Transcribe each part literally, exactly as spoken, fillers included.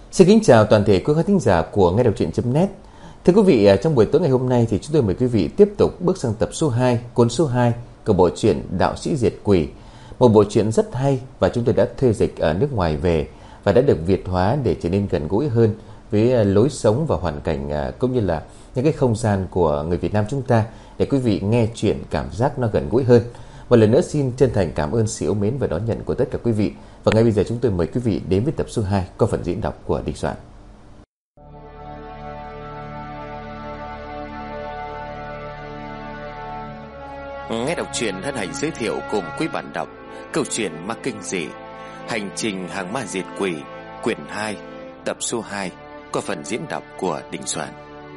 Xin kính chào toàn thể quý khán thính giả của nghe đọc truyện.net. Thưa quý vị, trong buổi tối ngày hôm nay thì chúng tôi mời quý vị tiếp tục bước sang tập số hai, cuốn số hai của bộ truyện Đạo Sĩ Diệt Quỷ. Một bộ truyện rất hay và chúng tôi đã thuê dịch ở nước ngoài về và đã được Việt hóa để trở nên gần gũi hơn với lối sống và hoàn cảnh cũng như là những cái không gian của người Việt Nam chúng ta, để quý vị nghe chuyện cảm giác nó gần gũi hơn. Một lần nữa xin chân thành cảm ơn sự yêu mến và đón nhận của tất cả quý vị. Và ngay bây giờ chúng tôi mời quý vị đến với tập số hai qua phần diễn đọc của Đình Soạn. Nghe đọc truyện hân hạnh giới thiệu cùng quý bạn đọc câu chuyện ma kinh dị Hành trình hàng ma diệt quỷ quyển hai tập số hai qua phần diễn đọc của Đình Soạn.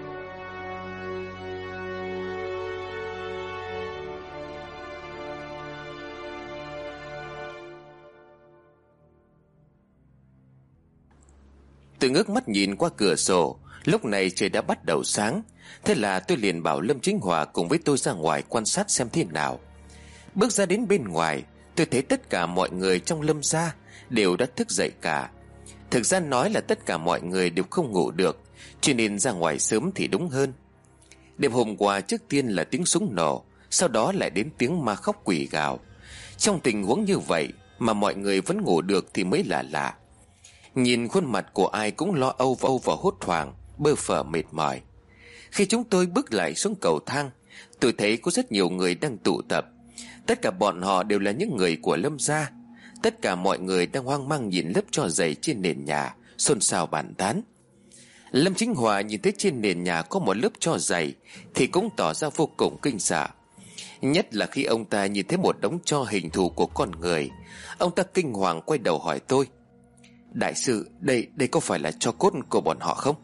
Tôi ngước mắt nhìn qua cửa sổ. Lúc này trời đã bắt đầu sáng. Thế là tôi liền bảo Lâm Chính Hòa cùng với tôi ra ngoài quan sát xem thế nào. Bước ra đến bên ngoài, tôi thấy tất cả mọi người trong Lâm gia đều đã thức dậy cả. Thực ra nói là tất cả mọi người đều không ngủ được, cho nên ra ngoài sớm thì đúng hơn. Đêm hôm qua trước tiên là tiếng súng nổ, sau đó lại đến tiếng ma khóc quỷ gào. Trong tình huống như vậy mà mọi người vẫn ngủ được thì mới là lạ. Nhìn khuôn mặt của ai cũng lo âu và âu và hốt hoảng, bơ phờ mệt mỏi. Khi chúng tôi bước lại xuống cầu thang, tôi thấy có rất nhiều người đang tụ tập. Tất cả bọn họ đều là những người của Lâm gia. Tất cả mọi người đang hoang mang nhìn lớp tro dày trên nền nhà, xôn xao bàn tán. Lâm Chính Hòa nhìn thấy trên nền nhà có một lớp tro dày thì cũng tỏ ra vô cùng kinh sợ. Nhất là khi ông ta nhìn thấy một đống tro hình thù của con người. Ông ta kinh hoàng quay đầu hỏi tôi: "Đại sư, đây đây có phải là tro cốt của bọn họ không?"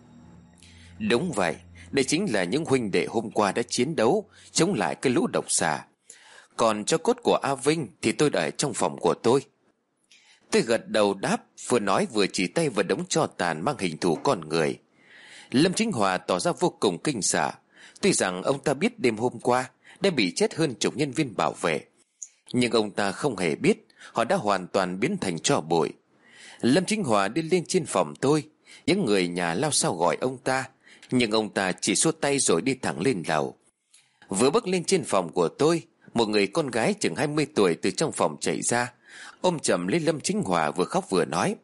"Đúng vậy, đây chính là những huynh đệ hôm qua đã chiến đấu chống lại cái lũ độc xà. Còn tro cốt của A Vinh thì tôi để trong phòng của tôi." Tôi gật đầu đáp, vừa nói vừa chỉ tay vào đống tro tàn mang hình thù con người. Lâm Chính Hòa tỏ ra vô cùng kinh sợ. Tuy rằng ông ta biết đêm hôm qua đã bị chết hơn chục nhân viên bảo vệ, nhưng ông ta không hề biết họ đã hoàn toàn biến thành tro bụi. Lâm Chính Hòa đi lên trên phòng tôi. Những người nhà lao sao gọi ông ta, nhưng ông ta chỉ xua tay rồi đi thẳng lên lầu. Vừa bước lên trên phòng của tôi, một người con gái chừng hai mươi tuổi từ trong phòng chạy ra, ôm chầm lấy Lâm Chính Hòa, vừa khóc vừa nói: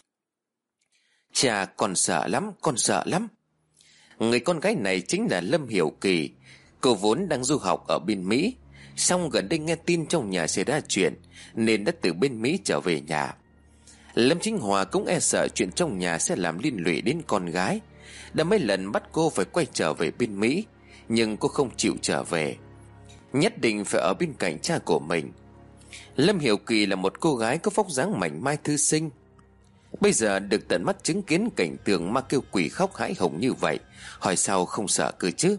"Chà, con sợ lắm, con sợ lắm." Người con gái này chính là Lâm Hiểu Kỳ. Cô vốn đang du học ở bên Mỹ, song gần đây nghe tin trong nhà xảy ra chuyện nên đã từ bên Mỹ trở về nhà. Lâm Chính Hòa cũng e sợ chuyện trong nhà sẽ làm liên lụy đến con gái, đã mấy lần bắt cô phải quay trở về bên Mỹ, nhưng cô không chịu trở về, nhất định phải ở bên cạnh cha của mình. Lâm Hiểu Kỳ là một cô gái có vóc dáng mảnh mai thư sinh. Bây giờ được tận mắt chứng kiến cảnh tượng ma kêu quỷ khóc hãi hùng như vậy, hỏi sao không sợ cơ chứ?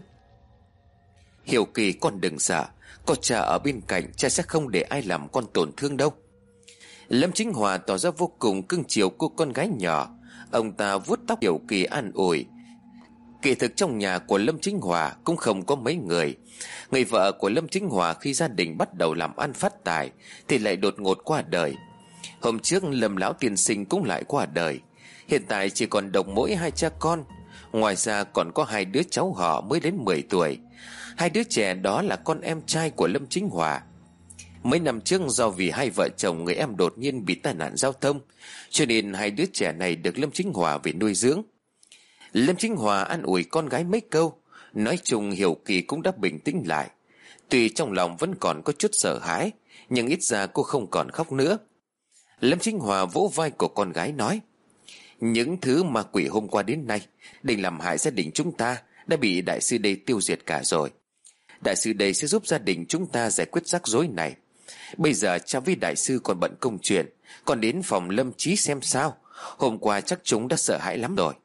"Hiểu Kỳ, con đừng sợ, có cha ở bên cạnh, cha sẽ không để ai làm con tổn thương đâu." Lâm Chính Hòa tỏ ra vô cùng cưng chiều cô con gái nhỏ. Ông ta vuốt tóc Hiểu Kỳ an ủi. Kỳ thực trong nhà của Lâm Chính Hòa cũng không có mấy người. Người vợ của Lâm Chính Hòa khi gia đình bắt đầu làm ăn phát tài thì lại đột ngột qua đời. Hôm trước Lâm lão tiên sinh cũng lại qua đời. Hiện tại chỉ còn độc mỗi hai cha con. Ngoài ra còn có hai đứa cháu họ mới đến mười tuổi. Hai đứa trẻ đó là con em trai của Lâm Chính Hòa. Mấy năm trước do vì hai vợ chồng người em đột nhiên bị tai nạn giao thông, cho nên hai đứa trẻ này được Lâm Chính Hòa về nuôi dưỡng. Lâm Chính Hòa an ủi con gái mấy câu. Nói chung Hiểu Kỳ cũng đã bình tĩnh lại. Tuy trong lòng vẫn còn có chút sợ hãi, nhưng ít ra cô không còn khóc nữa. Lâm Chính Hòa vỗ vai của con gái nói: "Những thứ ma quỷ hôm qua đến nay định làm hại gia đình chúng ta đã bị đại sư đây tiêu diệt cả rồi. Đại sư đây sẽ giúp gia đình chúng ta giải quyết rắc rối này. Bây giờ cha với đại sư còn bận công chuyện, còn đến phòng Lâm Chí xem sao. Hôm qua chắc chúng đã sợ hãi lắm rồi."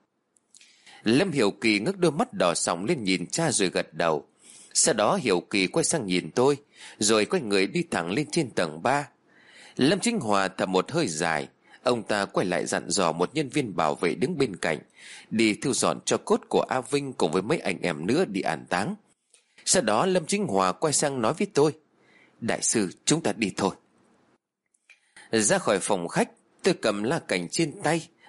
Lâm Hiểu Kỳ ngước đôi mắt đỏ sòng lên nhìn cha rồi gật đầu. Sau đó Hiểu Kỳ quay sang nhìn tôi, rồi quay người đi thẳng lên trên tầng ba. Lâm Chính Hòa thở một hơi dài. Ông ta quay lại dặn dò một nhân viên bảo vệ đứng bên cạnh đi thu dọn cho cốt của A Vinh cùng với mấy anh em nữa đi an táng. Sau đó Lâm Chính Hòa quay sang nói với tôi: "Đại sư, chúng ta đi thôi." Ra khỏi phòng khách, tôi cầm la cành trên tay,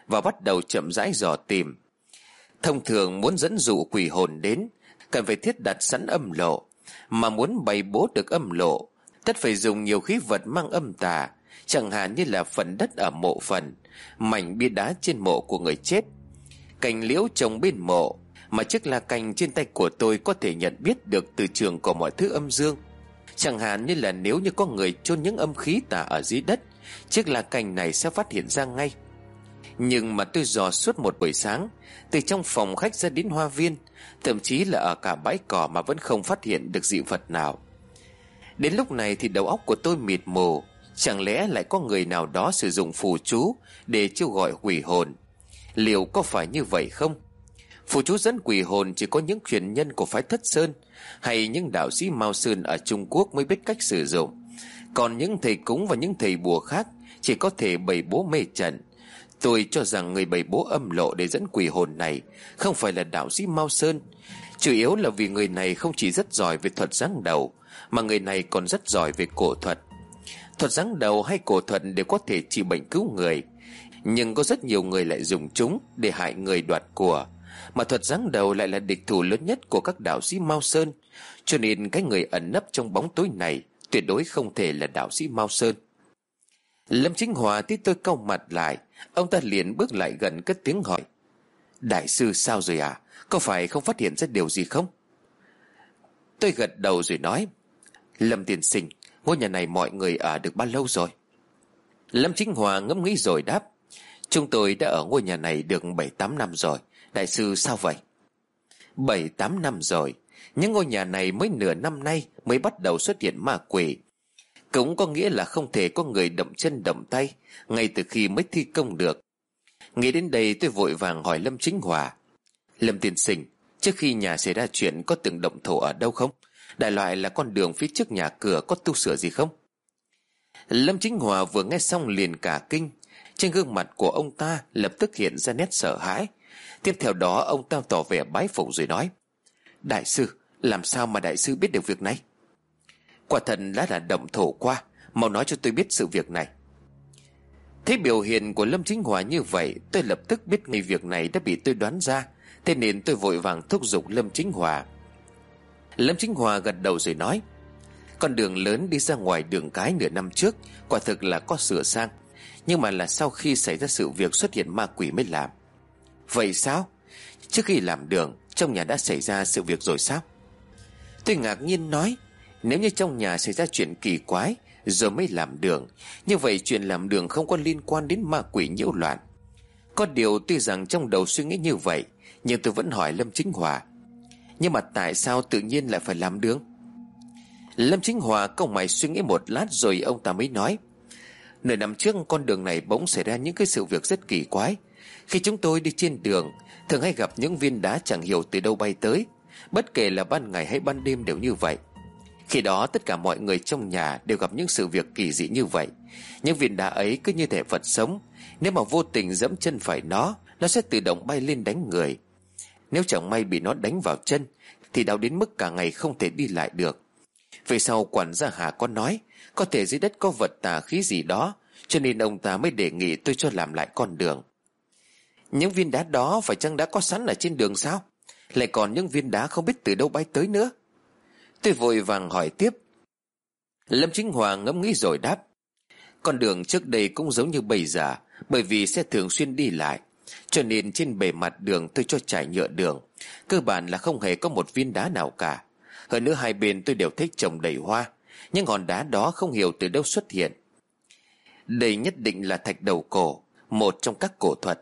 và bắt đầu chậm rãi dò tìm. Thông thường muốn dẫn dụ quỷ hồn đến, cần phải thiết đặt sẵn âm lộ, mà muốn bày bố được âm lộ, tất phải dùng nhiều khí vật mang âm tà, chẳng hạn như là phần đất ở mộ phần, mảnh bia đá trên mộ của người chết, cành liễu trồng bên mộ, mà chiếc la cành trên tay của tôi có thể nhận biết được từ trường của mọi thứ âm dương. Chẳng hạn như là nếu như có người chôn những âm khí tà ở dưới đất, chiếc la cành này sẽ phát hiện ra ngay. Nhưng mà tôi dò suốt một buổi sáng, từ trong phòng khách ra đến hoa viên, thậm chí là ở cả bãi cỏ, mà vẫn không phát hiện được dị vật nào. Đến lúc này thì đầu óc của tôi mịt mù. Chẳng lẽ lại có người nào đó sử dụng phù chú để kêu gọi quỷ hồn? Liệu có phải như vậy không? Phù chú dẫn quỷ hồn chỉ có những truyền nhân của phái Thất Sơn hay những đạo sĩ Mao Sơn ở Trung Quốc mới biết cách sử dụng. Còn những thầy cúng và những thầy bùa khác chỉ có thể bày bố mê trận. Tôi cho rằng người bày bố âm lộ để dẫn quỷ hồn này không phải là đạo sĩ Mao Sơn. Chủ yếu là vì người này không chỉ rất giỏi về thuật giáng đầu, mà người này còn rất giỏi về cổ thuật. Thuật giáng đầu hay cổ thuật đều có thể trị bệnh cứu người, nhưng có rất nhiều người lại dùng chúng để hại người đoạt của. Mà thuật giáng đầu lại là địch thủ lớn nhất của các đạo sĩ Mao Sơn, cho nên cái người ẩn nấp trong bóng tối này tuyệt đối không thể là đạo sĩ Mao Sơn. Lâm Chính Hòa thấy tôi cau mặt lại, ông ta liền bước lại gần cất tiếng hỏi: Đại sư sao rồi à? Có phải không phát hiện ra điều gì không? Tôi gật đầu rồi nói: Lâm tiên sinh, ngôi nhà này mọi người ở được bao lâu rồi? Lâm Chính Hòa ngẫm nghĩ rồi đáp: Chúng tôi đã ở ngôi nhà này được bảy tám năm rồi. Đại sư sao vậy? Bảy tám năm rồi? Nhưng ngôi nhà này mới nửa năm nay mới bắt đầu xuất hiện ma quỷ. Cũng có nghĩa là không thể có người động chân động tay ngay từ khi mới thi công được. Nghĩ đến đây tôi vội vàng hỏi Lâm Chính Hòa: Lâm tiên sinh, trước khi nhà xảy ra chuyện có từng động thổ ở đâu không? Đại loại là con đường phía trước nhà cửa có tu sửa gì không? Lâm Chính Hòa vừa nghe xong liền cả kinh. Trên gương mặt của ông ta lập tức hiện ra nét sợ hãi. Tiếp theo đó ông ta tỏ vẻ bái phục rồi nói: Đại sư, làm sao mà đại sư biết được việc này? Quả thật đã là động thổ qua, mau nói cho tôi biết sự việc này. Thấy biểu hiện của Lâm Chính Hòa như vậy, tôi lập tức biết ngay việc này đã bị tôi đoán ra. Thế nên tôi vội vàng thúc giục Lâm Chính Hòa. Lâm Chính Hòa gật đầu rồi nói: Con đường lớn đi ra ngoài đường cái nửa năm trước quả thực là có sửa sang, nhưng mà là sau khi xảy ra sự việc xuất hiện ma quỷ mới làm. Vậy sao? Trước khi làm đường, trong nhà đã xảy ra sự việc rồi sao? Tôi ngạc nhiên nói: Nếu như trong nhà xảy ra chuyện kỳ quái rồi mới làm đường, như vậy chuyện làm đường không có liên quan đến ma quỷ nhiễu loạn. Có điều tuy rằng trong đầu suy nghĩ như vậy, nhưng tôi vẫn hỏi Lâm Chính Hòa: Nhưng mà tại sao tự nhiên lại phải làm đường? Lâm Chính Hòa cau mày suy nghĩ một lát rồi ông ta mới nói: Nửa năm trước con đường này bỗng xảy ra những cái sự việc rất kỳ quái. Khi chúng tôi đi trên đường, thường hay gặp những viên đá chẳng hiểu từ đâu bay tới. Bất kể là ban ngày hay ban đêm đều như vậy. Khi đó tất cả mọi người trong nhà đều gặp những sự việc kỳ dị như vậy. Những viên đá ấy cứ như thể vật sống, nếu mà vô tình dẫm chân phải nó, nó sẽ tự động bay lên đánh người. Nếu chẳng may bị nó đánh vào chân thì đau đến mức cả ngày không thể đi lại được. Về sau quản gia Hà có nói có thể dưới đất có vật tà khí gì đó, cho nên ông ta mới đề nghị tôi cho làm lại con đường. Những viên đá đó phải chăng đã có sẵn ở trên đường sao? Lại còn những viên đá không biết từ đâu bay tới nữa. Tôi vội vàng hỏi tiếp. Lâm Chính Hòa ngẫm nghĩ rồi đáp: Con đường trước đây cũng giống như bây giờ, bởi vì sẽ thường xuyên đi lại, cho nên trên bề mặt đường tôi cho trải nhựa đường. Cơ bản là không hề có một viên đá nào cả. Hơn nữa hai bên tôi đều thích trồng đầy hoa, nhưng hòn đá đó không hiểu từ đâu xuất hiện. Đây nhất định là thạch đầu cổ, một trong các cổ thuật.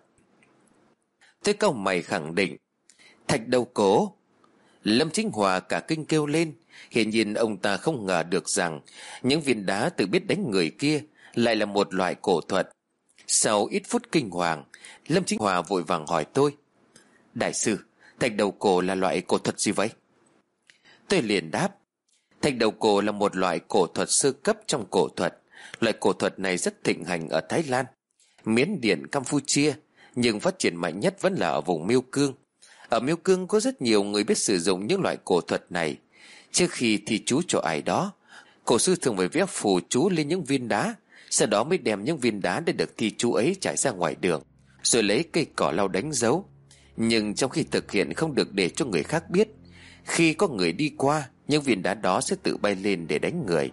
Tôi cau mày khẳng định: Thạch đầu cổ? Lâm Chính Hòa cả kinh kêu lên. Hiển nhiên ông ta không ngờ được rằng những viên đá tự biết đánh người kia lại là một loại cổ thuật. Sau ít phút kinh hoàng, Lâm Chính Hòa vội vàng hỏi tôi: Đại sư, thạch đầu cổ là loại cổ thuật gì vậy? Tôi liền đáp: Thạch đầu cổ là một loại cổ thuật sơ cấp trong cổ thuật. Loại cổ thuật này rất thịnh hành ở Thái Lan, Miến Điện, Campuchia, nhưng phát triển mạnh nhất vẫn là ở vùng Miêu Cương. Ở Miêu Cương có rất nhiều người biết sử dụng những loại cổ thuật này. Trước khi thi chú cho ai đó, cổ sư thường phải vẽ phù chú lên những viên đá, sau đó mới đem những viên đá để được thi chú ấy trải ra ngoài đường, rồi lấy cây cỏ lau đánh dấu. Nhưng trong khi thực hiện không được để cho người khác biết. Khi có người đi qua, những viên đá đó sẽ tự bay lên để đánh người.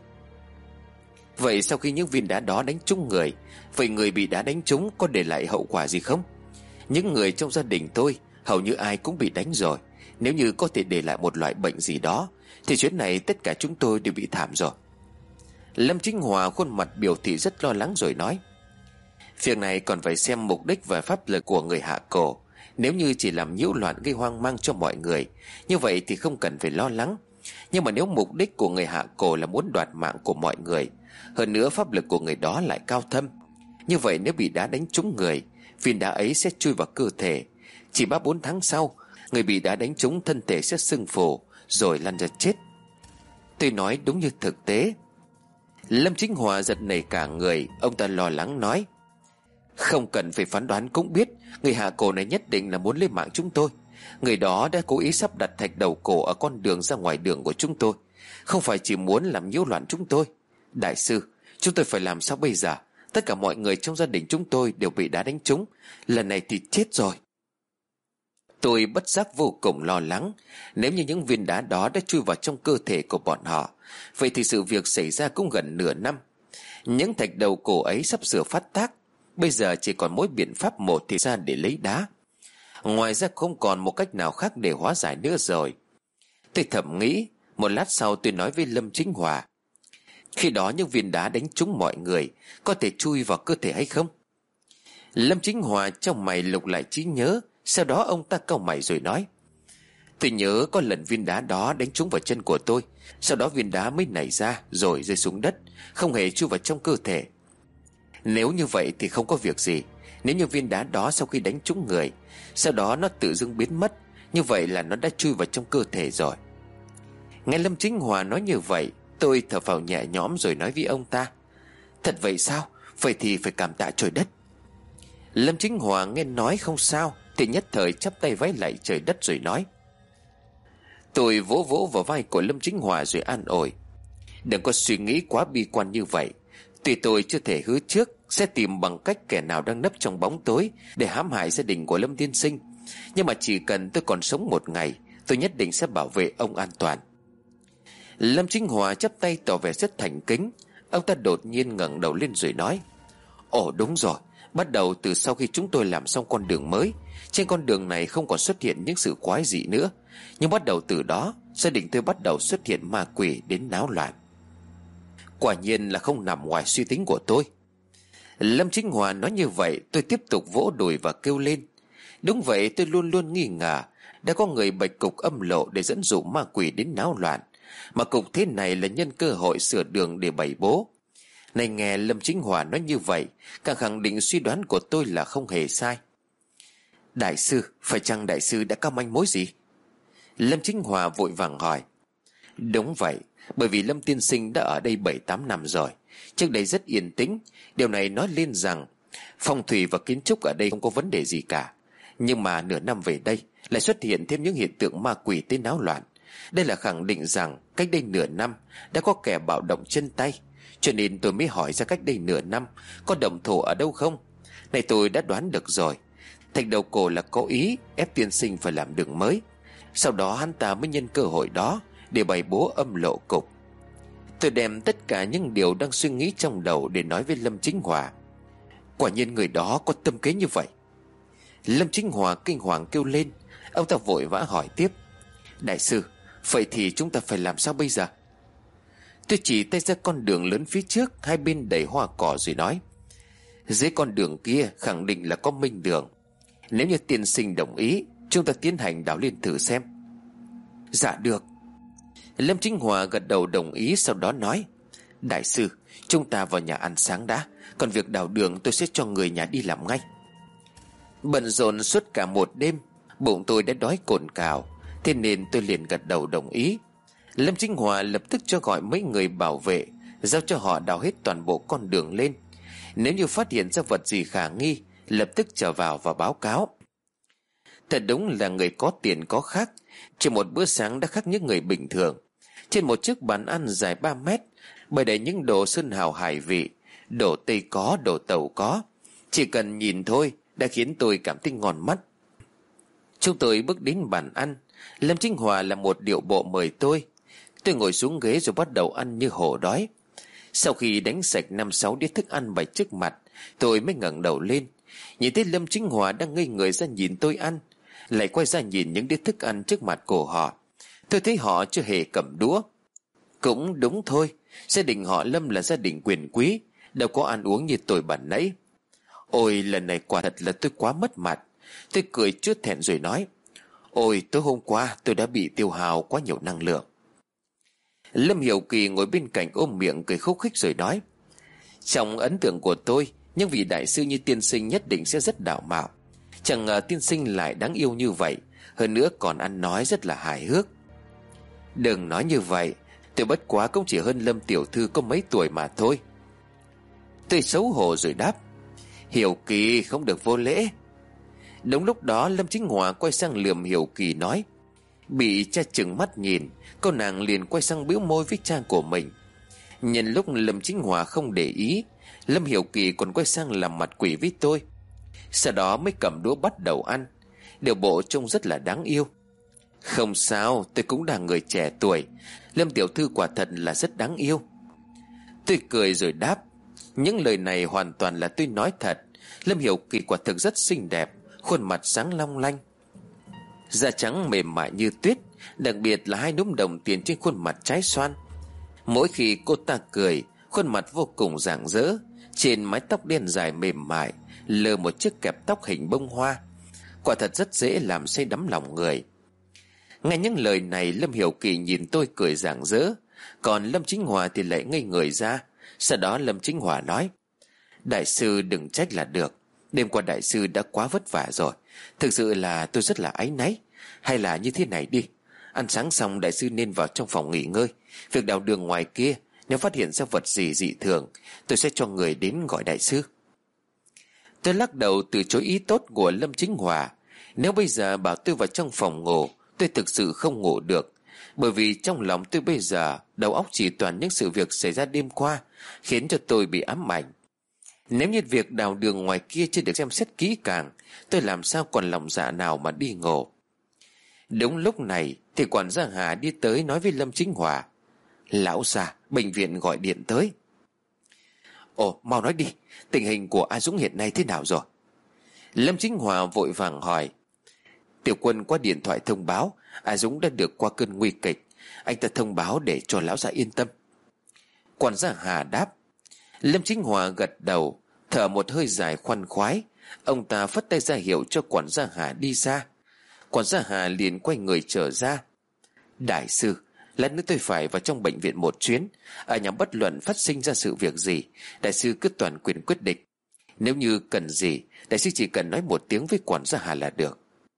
Vậy sau khi những viên đá đó đánh trúng người, vậy người bị đá đánh trúng có để lại hậu quả gì không? Những người trong gia đình tôi hầu như ai cũng bị đánh rồi. Nếu như có thể để lại một loại bệnh gì đó thì chuyến này tất cả chúng tôi đều bị thảm rồi. Lâm Chính Hòa khuôn mặt biểu thị rất lo lắng rồi nói: Việc này còn phải xem mục đích và pháp lực của người hạ cổ. Nếu như chỉ làm nhiễu loạn gây hoang mang cho mọi người, như vậy thì không cần phải lo lắng. Nhưng mà nếu mục đích của người hạ cổ là muốn đoạt mạng của mọi người, hơn nữa pháp lực của người đó lại cao thâm, như vậy nếu bị đá đánh trúng người, viên đá ấy sẽ chui vào cơ thể. Chỉ ba bốn tháng sau, người bị đá đánh trúng thân thể sẽ sưng phù rồi lăn ra chết. Tôi nói đúng như thực tế. Lâm Chính Hòa giật nảy cả người. Ông ta lo lắng nói: Không cần phải phán đoán cũng biết, người hạ cổ này nhất định là muốn lấy mạng chúng tôi. Người đó đã cố ý sắp đặt thạch đầu cổ ở con đường ra ngoài đường của chúng tôi, không phải chỉ muốn làm nhiễu loạn chúng tôi. Đại sư, chúng tôi phải làm sao bây giờ? Tất cả mọi người trong gia đình chúng tôi đều bị đá đánh trúng, lần này thì chết rồi. Tôi bất giác vô cùng lo lắng. Nếu như những viên đá đó đã chui vào trong cơ thể của bọn họ, vậy thì sự việc xảy ra cũng gần nửa năm. Những thạch đầu cổ ấy sắp sửa phát tác. Bây giờ chỉ còn mỗi biện pháp một thì ra để lấy đá. Ngoài ra không còn một cách nào khác để hóa giải nữa rồi. Tôi thầm nghĩ. Một lát sau tôi nói với Lâm Chính Hòa: Khi đó những viên đá đánh trúng mọi người có thể chui vào cơ thể hay không? Lâm Chính Hòa trong mày lục lại trí nhớ. Sau đó ông ta cau mày rồi nói: Tôi nhớ có lần viên đá đó đánh trúng vào chân của tôi, sau đó viên đá mới nảy ra rồi rơi xuống đất, không hề chui vào trong cơ thể. Nếu như vậy thì không có việc gì. Nếu như viên đá đó sau khi đánh trúng người, sau đó nó tự dưng biến mất, như vậy là nó đã chui vào trong cơ thể rồi. Nghe Lâm Chính Hòa nói như vậy, tôi thở phào nhẹ nhõm rồi nói với ông ta: Thật vậy sao? Vậy thì phải cảm tạ trời đất. Lâm Chính Hòa nghe nói không sao thì nhất thời chắp tay vái lạy trời đất rồi nói. Tôi vỗ vỗ vào vai của Lâm Chính Hòa rồi an ủi: Đừng có suy nghĩ quá bi quan như vậy. Tuy tôi chưa thể hứa trước sẽ tìm bằng cách kẻ nào đang nấp trong bóng tối để hãm hại gia đình của Lâm tiên sinh, nhưng mà chỉ cần tôi còn sống một ngày, tôi nhất định sẽ bảo vệ ông an toàn. Lâm Chính Hòa chắp tay tỏ vẻ rất thành kính. Ông ta đột nhiên ngẩng đầu lên rồi nói: Ồ đúng rồi, bắt đầu từ sau khi chúng tôi làm xong con đường mới, trên con đường này không còn xuất hiện những sự quái dị nữa. Nhưng bắt đầu từ đó, gia đình tôi bắt đầu xuất hiện ma quỷ đến náo loạn. Quả nhiên là không nằm ngoài suy tính của tôi. Lâm Chính Hòa nói như vậy, tôi tiếp tục vỗ đùi và kêu lên: Đúng vậy, tôi luôn luôn nghi ngờ đã có người bày cục âm lộ để dẫn dụ ma quỷ đến náo loạn, mà cục thế này là nhân cơ hội sửa đường để bày bố. Này nghe Lâm Chính Hòa nói như vậy, càng khẳng định suy đoán của tôi là không hề sai. Đại sư, phải chăng đại sư đã có manh mối gì? Lâm Chính Hòa vội vàng hỏi. Đúng vậy, bởi vì Lâm tiên sinh đã ở đây bảy tám năm rồi. Trước đây rất yên tĩnh. Điều này nói lên rằng phong thủy và kiến trúc ở đây không có vấn đề gì cả. Nhưng mà nửa năm về đây lại xuất hiện thêm những hiện tượng ma quỷ tới náo loạn. Đây là khẳng định rằng cách đây nửa năm đã có kẻ bạo động chân tay. Cho nên tôi mới hỏi ra cách đây nửa năm có động thổ ở đâu không. Này tôi đã đoán được rồi. Thạch đầu cổ là cố ý ép tiên sinh phải làm đường mới. Sau đó hắn ta mới nhân cơ hội đó để bày bố âm lộ cục. Tôi đem tất cả những điều đang suy nghĩ trong đầu để nói với Lâm Chính Hòa. Quả nhiên người đó có tâm kế như vậy. Lâm Chính Hòa kinh hoàng kêu lên. Ông ta vội vã hỏi tiếp. Đại sư, vậy thì chúng ta phải làm sao bây giờ? Tôi chỉ tay ra con đường lớn phía trước, hai bên đầy hoa cỏ rồi nói. Dưới con đường kia khẳng định là có minh đường. Nếu như tiên sinh đồng ý, chúng ta tiến hành đào lên thử xem. Dạ được. Lâm Chính Hòa gật đầu đồng ý, sau đó nói. Đại sư, chúng ta vào nhà ăn sáng đã, còn việc đào đường tôi sẽ cho người nhà đi làm ngay. Bận rộn suốt cả một đêm, bụng tôi đã đói cồn cào, thế nên tôi liền gật đầu đồng ý. Lâm Chính Hòa lập tức cho gọi mấy người bảo vệ, giao cho họ đào hết toàn bộ con đường lên. Nếu như phát hiện ra vật gì khả nghi, lập tức trở vào và báo cáo. Thật đúng là người có tiền có khác. Chỉ một bữa sáng đã khác những người bình thường. Trên một chiếc bàn ăn dài ba mét, bày đầy những đồ sơn hào hải vị. Đồ Tây có, đồ Tàu có. Chỉ cần nhìn thôi đã khiến tôi cảm thấy ngon mắt. Chúng tôi bước đến bàn ăn. Lâm Chính Hòa làm một điệu bộ mời tôi. Tôi ngồi xuống ghế rồi bắt đầu ăn như hổ đói. Sau khi đánh sạch năm sáu đĩa thức ăn bày trước mặt, tôi mới ngẩng đầu lên, nhìn thấy Lâm Chính Hòa đang ngây người ra nhìn tôi ăn, lại quay ra nhìn những đĩa thức ăn trước mặt của họ. Tôi thấy họ chưa hề cầm đũa. Cũng đúng thôi, gia đình họ Lâm là gia đình quyền quý, đâu có ăn uống như tôi ban nãy. Ôi, lần này quả thật là tôi quá mất mặt. Tôi cười chút thẹn rồi nói: Ôi, tối hôm qua tôi đã bị tiêu hao quá nhiều năng lượng. Lâm Hiểu Kỳ ngồi bên cạnh ôm miệng cười khúc khích rồi nói: Trong ấn tượng của tôi, những vị đại sư như tiên sinh nhất định sẽ rất đạo mạo. Chẳng ngờ tiên sinh lại đáng yêu như vậy, hơn nữa còn ăn nói rất là hài hước. Đừng nói như vậy, tôi bất quá cũng chỉ hơn Lâm tiểu thư có mấy tuổi mà thôi. Tôi xấu hổ rồi đáp: Hiểu Kỳ không được vô lễ. Đúng lúc đó Lâm Chính Hòa quay sang lườm Hiểu Kỳ nói. Bị cha trừng mắt nhìn, cô nàng liền quay sang bĩu môi với cha của mình. Nhân lúc Lâm Chính Hòa không để ý, Lâm Hiểu Kỳ còn quay sang làm mặt quỷ với tôi. Sau đó mới cầm đũa bắt đầu ăn, điều bộ trông rất là đáng yêu. Không sao, tôi cũng là người trẻ tuổi, Lâm tiểu thư quả thật là rất đáng yêu. Tôi cười rồi đáp: Những lời này hoàn toàn là tôi nói thật. Lâm Hiểu Kỳ quả thực rất xinh đẹp, khuôn mặt sáng long lanh, da trắng mềm mại như tuyết, đặc biệt là hai núm đồng tiền trên khuôn mặt trái xoan. Mỗi khi cô ta cười, khuôn mặt vô cùng rạng rỡ, trên mái tóc đen dài mềm mại lơ một chiếc kẹp tóc hình bông hoa, quả thật rất dễ làm say đắm lòng người. Nghe những lời này, Lâm Hiểu Kỳ nhìn tôi cười rạng rỡ, còn Lâm Chính Hòa thì lại ngây người ra. Sau đó Lâm Chính Hòa nói: Đại sư đừng trách là được, đêm qua đại sư đã quá vất vả rồi, thực sự là tôi rất là áy náy. Hay là như thế này đi, ăn sáng xong đại sư nên vào trong phòng nghỉ ngơi. Việc đào đường ngoài kia, nếu phát hiện ra vật gì dị thường, tôi sẽ cho người đến gọi đại sư. Tôi lắc đầu từ chối ý tốt của Lâm Chính Hòa. Nếu bây giờ bảo tôi vào trong phòng ngủ, tôi thực sự không ngủ được, bởi vì trong lòng tôi bây giờ đầu óc chỉ toàn những sự việc xảy ra đêm qua, khiến cho tôi bị ám ảnh. Nếu như việc đào đường ngoài kia chưa được xem xét kỹ càng, tôi làm sao còn lòng dạ nào mà đi ngủ. Đúng lúc này thì quản gia Hà đi tới nói với Lâm Chính Hòa: Lão già, bệnh viện gọi điện tới. Ồ, mau nói đi, tình hình của A Dũng hiện nay thế nào rồi? Lâm Chính Hòa vội vàng hỏi. Tiểu Quân qua điện thoại thông báo A Dũng đã được qua cơn nguy kịch, anh ta thông báo để cho lão già yên tâm. Quản gia Hà đáp. Lâm Chính Hòa gật đầu, thở một hơi dài khoan khoái. Ông ta phất tay ra hiệu cho quản gia Hà đi ra. Quản gia Hà liền quay người trở ra. Đại sư, lát nữa tôi phải vào trong bệnh viện một chuyến. Ở nhà bất luận phát sinh ra sự việc gì, đại sư cứ toàn quyền quyết định. Nếu như cần gì, đại sư chỉ cần nói một tiếng với quản gia Hà là được.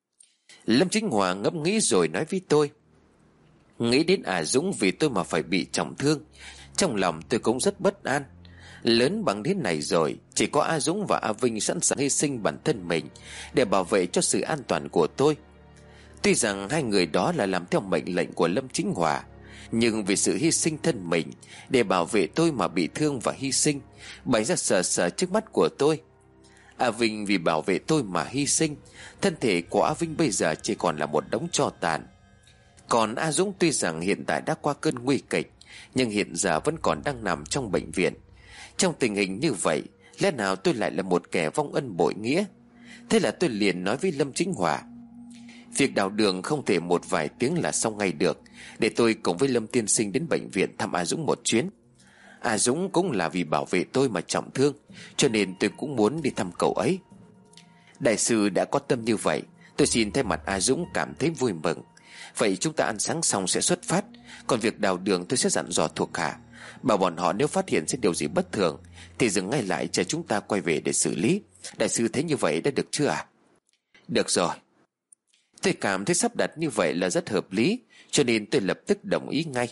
Lâm Chính Hòa ngẫm nghĩ rồi nói với tôi. Nghĩ đến A Dũng vì tôi mà phải bị trọng thương, trong lòng tôi cũng rất bất an. Lớn bằng thế này rồi, chỉ có A Dũng và A Vinh sẵn sàng hy sinh bản thân mình để bảo vệ cho sự an toàn của tôi. Tuy rằng hai người đó là làm theo mệnh lệnh của Lâm Chính Hòa, nhưng vì sự hy sinh thân mình để bảo vệ tôi mà bị thương và hy sinh bày ra sờ sờ trước mắt của tôi. A Vinh vì bảo vệ tôi mà hy sinh, thân thể của A Vinh bây giờ chỉ còn là một đống tro tàn. Còn A Dũng tuy rằng hiện tại đã qua cơn nguy kịch, nhưng hiện giờ vẫn còn đang nằm trong bệnh viện. Trong tình hình như vậy, lẽ nào tôi lại là một kẻ vong ân bội nghĩa? Thế là tôi liền nói với Lâm Chính Hòa. Việc đào đường không thể một vài tiếng là xong ngay được, để tôi cùng với Lâm tiên sinh đến bệnh viện thăm A Dũng một chuyến. A Dũng cũng là vì bảo vệ tôi mà trọng thương, cho nên tôi cũng muốn đi thăm cậu ấy. Đại sư đã có tâm như vậy, tôi xin thay mặt A Dũng cảm thấy vui mừng. Vậy chúng ta ăn sáng xong sẽ xuất phát. Còn việc đào đường tôi sẽ dặn dò thuộc hạ, bảo bọn họ nếu phát hiện ra điều gì bất thường thì dừng ngay lại chờ chúng ta quay về để xử lý. Đại sư thấy như vậy đã được chưa ạ? À? Được rồi. Tôi cảm thấy sắp đặt như vậy là rất hợp lý, cho nên tôi lập tức đồng ý ngay.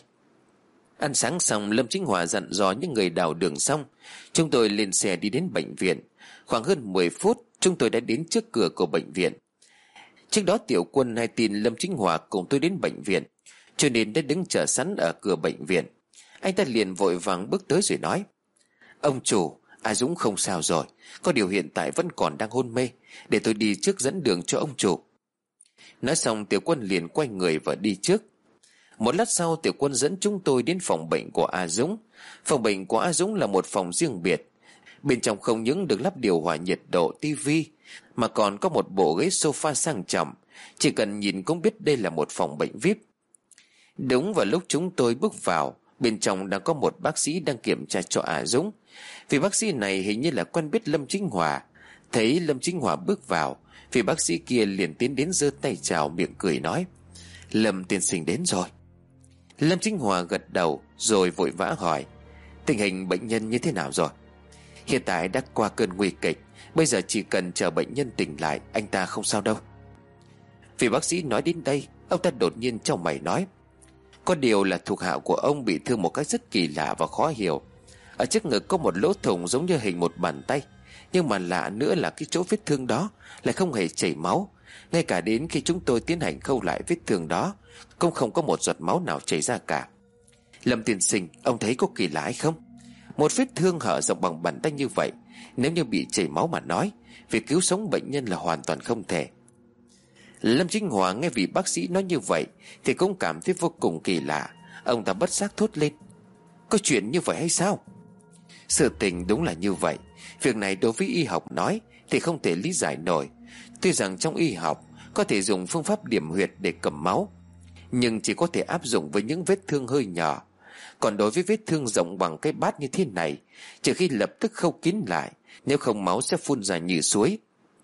Ăn sáng xong, Lâm Chính Hòa dặn dò những người đào đường xong, chúng tôi lên xe đi đến bệnh viện. Khoảng hơn mười phút chúng tôi đã đến trước cửa của bệnh viện. Trước đó Tiểu Quân hay tin Lâm Chính Hòa cùng tôi đến bệnh viện, cho nên đã đứng chờ sẵn ở cửa bệnh viện. Anh ta liền vội vàng bước tới rồi nói. Ông chủ, À Dũng không sao rồi, có điều hiện tại vẫn còn đang hôn mê. Để tôi đi trước dẫn đường cho ông chủ. Nói xong Tiểu Quân liền quay người và đi trước. Một lát sau Tiểu Quân dẫn chúng tôi đến phòng bệnh của A Dũng. Phòng bệnh của A Dũng là một phòng riêng biệt. Bên trong không những được lắp điều hòa nhiệt độ, tivi, mà còn có một bộ ghế sofa sang trọng. Chỉ cần nhìn cũng biết đây là một phòng bệnh vi ai pi. Đúng vào lúc chúng tôi bước vào, bên trong đang có một bác sĩ đang kiểm tra cho A Dũng. Vì bác sĩ này hình như là quen biết Lâm Chính Hòa. Thấy Lâm Chính Hòa bước vào, vì bác sĩ kia liền tiến đến giơ tay chào, miệng cười nói: Lâm tiên sinh đến rồi. Lâm Chính Hòa gật đầu rồi vội vã hỏi: Tình hình bệnh nhân như thế nào rồi? Hiện tại đã qua cơn nguy kịch, bây giờ chỉ cần chờ bệnh nhân tỉnh lại, anh ta không sao đâu. Vì bác sĩ nói đến đây, ông ta đột nhiên chau mày nói: Có điều là thuộc hạ của ông bị thương một cách rất kỳ lạ và khó hiểu. Ở trước ngực có một lỗ thủng giống như hình một bàn tay, nhưng mà lạ nữa là cái chỗ vết thương đó lại không hề chảy máu. Ngay cả đến khi chúng tôi tiến hành khâu lại vết thương đó, cũng không có một giọt máu nào chảy ra cả. Lâm tiên sinh, ông thấy có kỳ lạ hay không? Một vết thương hở rộng bằng bàn tay như vậy, nếu như bị chảy máu mà nói, việc cứu sống bệnh nhân là hoàn toàn không thể. Lâm Chính Hòa nghe vị bác sĩ nói như vậy thì cũng cảm thấy vô cùng kỳ lạ. Ông ta bất giác thốt lên: Có chuyện như vậy hay sao? Sự tình đúng là như vậy. Việc này đối với y học nói thì không thể lý giải nổi. Tuy rằng trong y học có thể dùng phương pháp điểm huyệt để cầm máu, nhưng chỉ có thể áp dụng với những vết thương hơi nhỏ. Còn đối với vết thương rộng bằng cái bát như thế này, trừ khi lập tức khâu kín lại, nếu không máu sẽ phun ra như suối.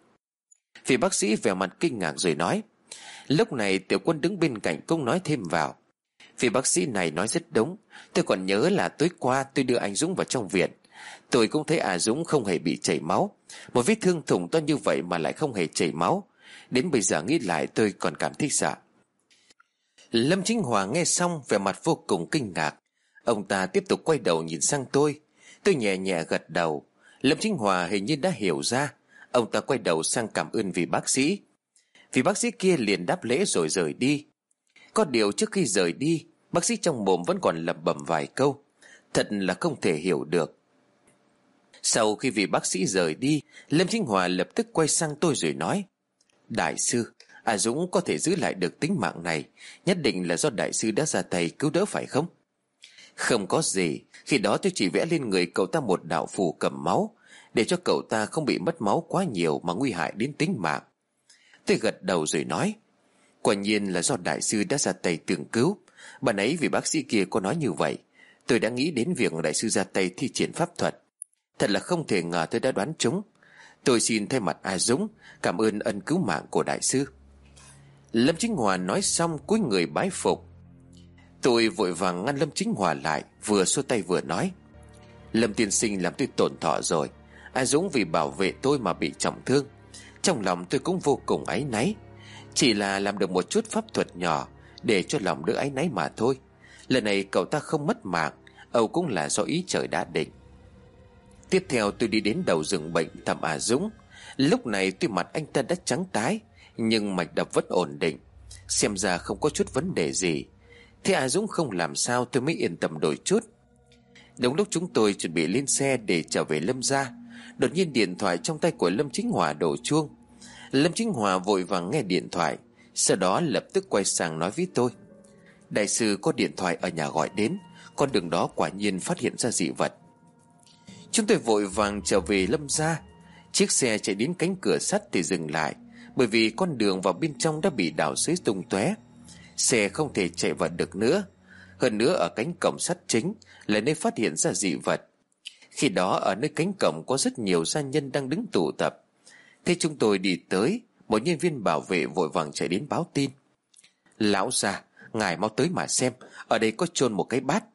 Vị bác sĩ vẻ mặt kinh ngạc rồi nói. Lúc này Tiểu Quân đứng bên cạnh cũng nói thêm vào: Vị bác sĩ này nói rất đúng. Tôi còn nhớ là tối qua tôi đưa anh Dũng vào trong viện, tôi cũng thấy à Dũng không hề bị chảy máu. Một vết thương thủng to như vậy mà lại không hề chảy máu. Đến bây giờ nghĩ lại tôi còn cảm thấy sợ. Lâm Chính Hòa nghe xong vẻ mặt vô cùng kinh ngạc. Ông ta tiếp tục quay đầu nhìn sang tôi. Tôi nhẹ nhẹ gật đầu. Lâm Chính Hòa hình như đã hiểu ra. Ông ta quay đầu sang cảm ơn vị bác sĩ. Vị bác sĩ kia liền đáp lễ rồi rời đi. Có điều trước khi rời đi, bác sĩ trong mồm vẫn còn lẩm bẩm vài câu. Thật là không thể hiểu được. Sau khi vị bác sĩ rời đi, Lâm Chính Hòa lập tức quay sang tôi rồi nói: Đại sư, à Dũng có thể giữ lại được tính mạng này, nhất định là do đại sư đã ra tay cứu đỡ phải không? Không có gì. Khi đó tôi chỉ vẽ lên người cậu ta một đạo phù cầm máu, để cho cậu ta không bị mất máu quá nhiều mà nguy hại đến tính mạng. Tôi gật đầu rồi nói: Quả nhiên là do đại sư đã ra tay tương cứu. Bạn ấy vì bác sĩ kia có nói như vậy, tôi đã nghĩ đến việc đại sư ra tay thi triển pháp thuật. Thật là không thể ngờ tôi đã đoán trúng. Tôi xin thay mặt A Dũng cảm ơn ân cứu mạng của đại sư. Lâm Chính Hòa nói xong cúi người bái phục. Tôi vội vàng ngăn Lâm Chính Hòa lại, vừa xua tay vừa nói: Lâm tiên sinh làm tôi tổn thọ rồi. A Dũng vì bảo vệ tôi mà bị trọng thương, trong lòng tôi cũng vô cùng áy náy. Chỉ là làm được một chút pháp thuật nhỏ để cho lòng đỡ áy náy mà thôi. Lần này cậu ta không mất mạng, âu cũng là do ý trời đã định. Tiếp theo tôi đi đến đầu giường bệnh thăm A Dũng. Lúc này tuy mặt anh ta đã trắng tái, nhưng mạch đập vẫn ổn định, xem ra không có chút vấn đề gì. Thế A Dũng không làm sao tôi mới yên tâm đôi chút. Đúng lúc chúng tôi chuẩn bị lên xe để trở về Lâm gia, đột nhiên điện thoại trong tay của Lâm Chính Hòa đổ chuông. Lâm Chính Hòa vội vàng nghe điện thoại, sau đó lập tức quay sang nói với tôi: Đại sư có điện thoại ở nhà gọi đến, con đường đó quả nhiên phát hiện ra dị vật. Chúng tôi vội vàng trở về Lâm gia. Chiếc xe chạy đến cánh cửa sắt thì dừng lại, bởi vì con đường vào bên trong đã bị đào xới tung tóe. Xe không thể chạy vào được nữa. Hơn nữa ở cánh cổng sắt chính là nơi phát hiện ra dị vật. Khi đó ở nơi cánh cổng có rất nhiều gia nhân đang đứng tụ tập. Thế chúng tôi đi tới, một nhân viên bảo vệ vội vàng chạy đến báo tin: Lão già, ngài mau tới mà xem, ở đây có chôn một cái bát.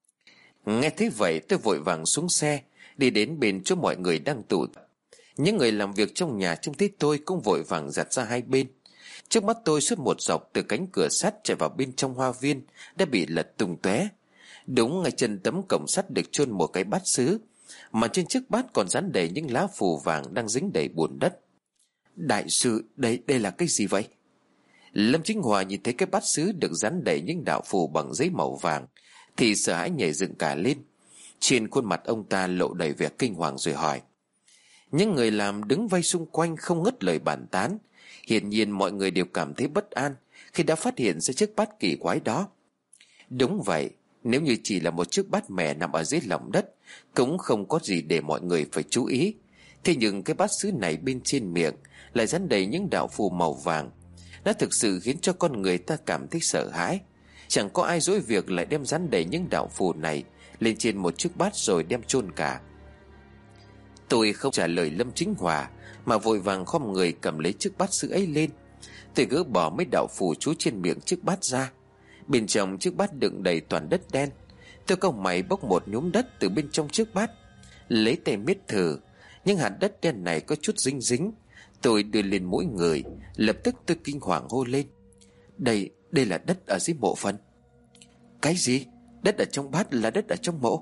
Nghe thấy vậy tôi vội vàng xuống xe, đi đến bên chỗ mọi người đang tụ tập. Những người làm việc trong nhà trông thấy tôi cũng vội vàng giặt ra hai bên. Trước mắt tôi suốt một dọc từ cánh cửa sắt chạy vào bên trong hoa viên đã bị lật tung tóe. Đúng ngay chân tấm cổng sắt được chôn một cái bát sứ, mà trên chiếc bát còn dán đầy những lá phù vàng đang dính đầy bùn đất. Đại sư, đây đây là cái gì vậy? Lâm Chính Hòa nhìn thấy cái bát sứ được dán đầy những đạo phù bằng giấy màu vàng thì sợ hãi nhảy dựng cả lên. Trên khuôn mặt ông ta lộ đầy vẻ kinh hoàng rồi hỏi. Những người làm đứng vây xung quanh không ngớt lời bàn tán. Hiển nhiên mọi người đều cảm thấy bất an khi đã phát hiện ra chiếc bát kỳ quái đó. Đúng vậy, nếu như chỉ là một chiếc bát mè nằm ở dưới lòng đất cũng không có gì để mọi người phải chú ý. Thế nhưng cái bát sứ này bên trên miệng lại dán đầy những đạo phù màu vàng. Nó thực sự khiến cho con người ta cảm thấy sợ hãi. Chẳng có ai dối việc lại đem dán đầy những đạo phù này lên trên một chiếc bát rồi đem chôn cả. Tôi không trả lời Lâm Chính Hòa mà vội vàng khom người cầm lấy chiếc bát sứ ấy lên. Tôi gỡ bỏ mấy đạo phù chú trên miệng chiếc bát ra. Bên trong chiếc bát đựng đầy toàn đất đen. Tôi cau mày bốc một nhúm đất từ bên trong chiếc bát, lấy tay miết thử. Nhưng hạt đất đen này có chút dính dính. Tôi đưa lên mũi người. Lập tức tôi kinh hoàng hô lên. Đây, đây là đất ở dưới mộ phần. Cái gì? Đất ở trong bát là đất ở trong mộ?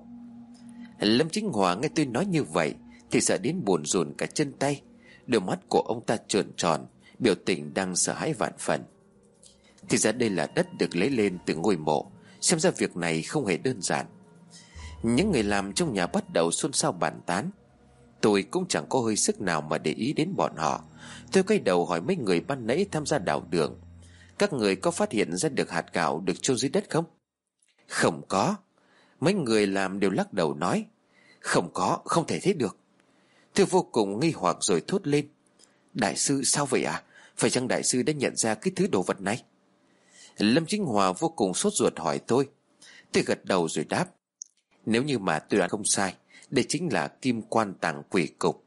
Lâm Chính Hòa nghe tôi nói như vậy thì sợ đến buồn rùn cả chân tay. Đôi mắt của ông ta trợn tròn, biểu tình đang sợ hãi vạn phần. Thì ra đây là đất được lấy lên từ ngôi mộ. Xem ra việc này không hề đơn giản. Những người làm trong nhà bắt đầu xôn xao bàn tán. Tôi cũng chẳng có hơi sức nào mà để ý đến bọn họ. Tôi quay đầu hỏi mấy người ban nãy tham gia đào đường. Các người có phát hiện ra được hạt gạo được chôn dưới đất không? Không có. Mấy người làm đều lắc đầu nói. Không có, không thể thế được. Tôi vô cùng nghi hoặc rồi thốt lên. Đại sư sao vậy à? Phải chăng đại sư đã nhận ra cái thứ đồ vật này? Lâm Chính Hòa vô cùng sốt ruột hỏi tôi. Tôi gật đầu rồi đáp. Nếu như mà tôi đoán không sai, đây chính là kim quan tàng quỷ cục.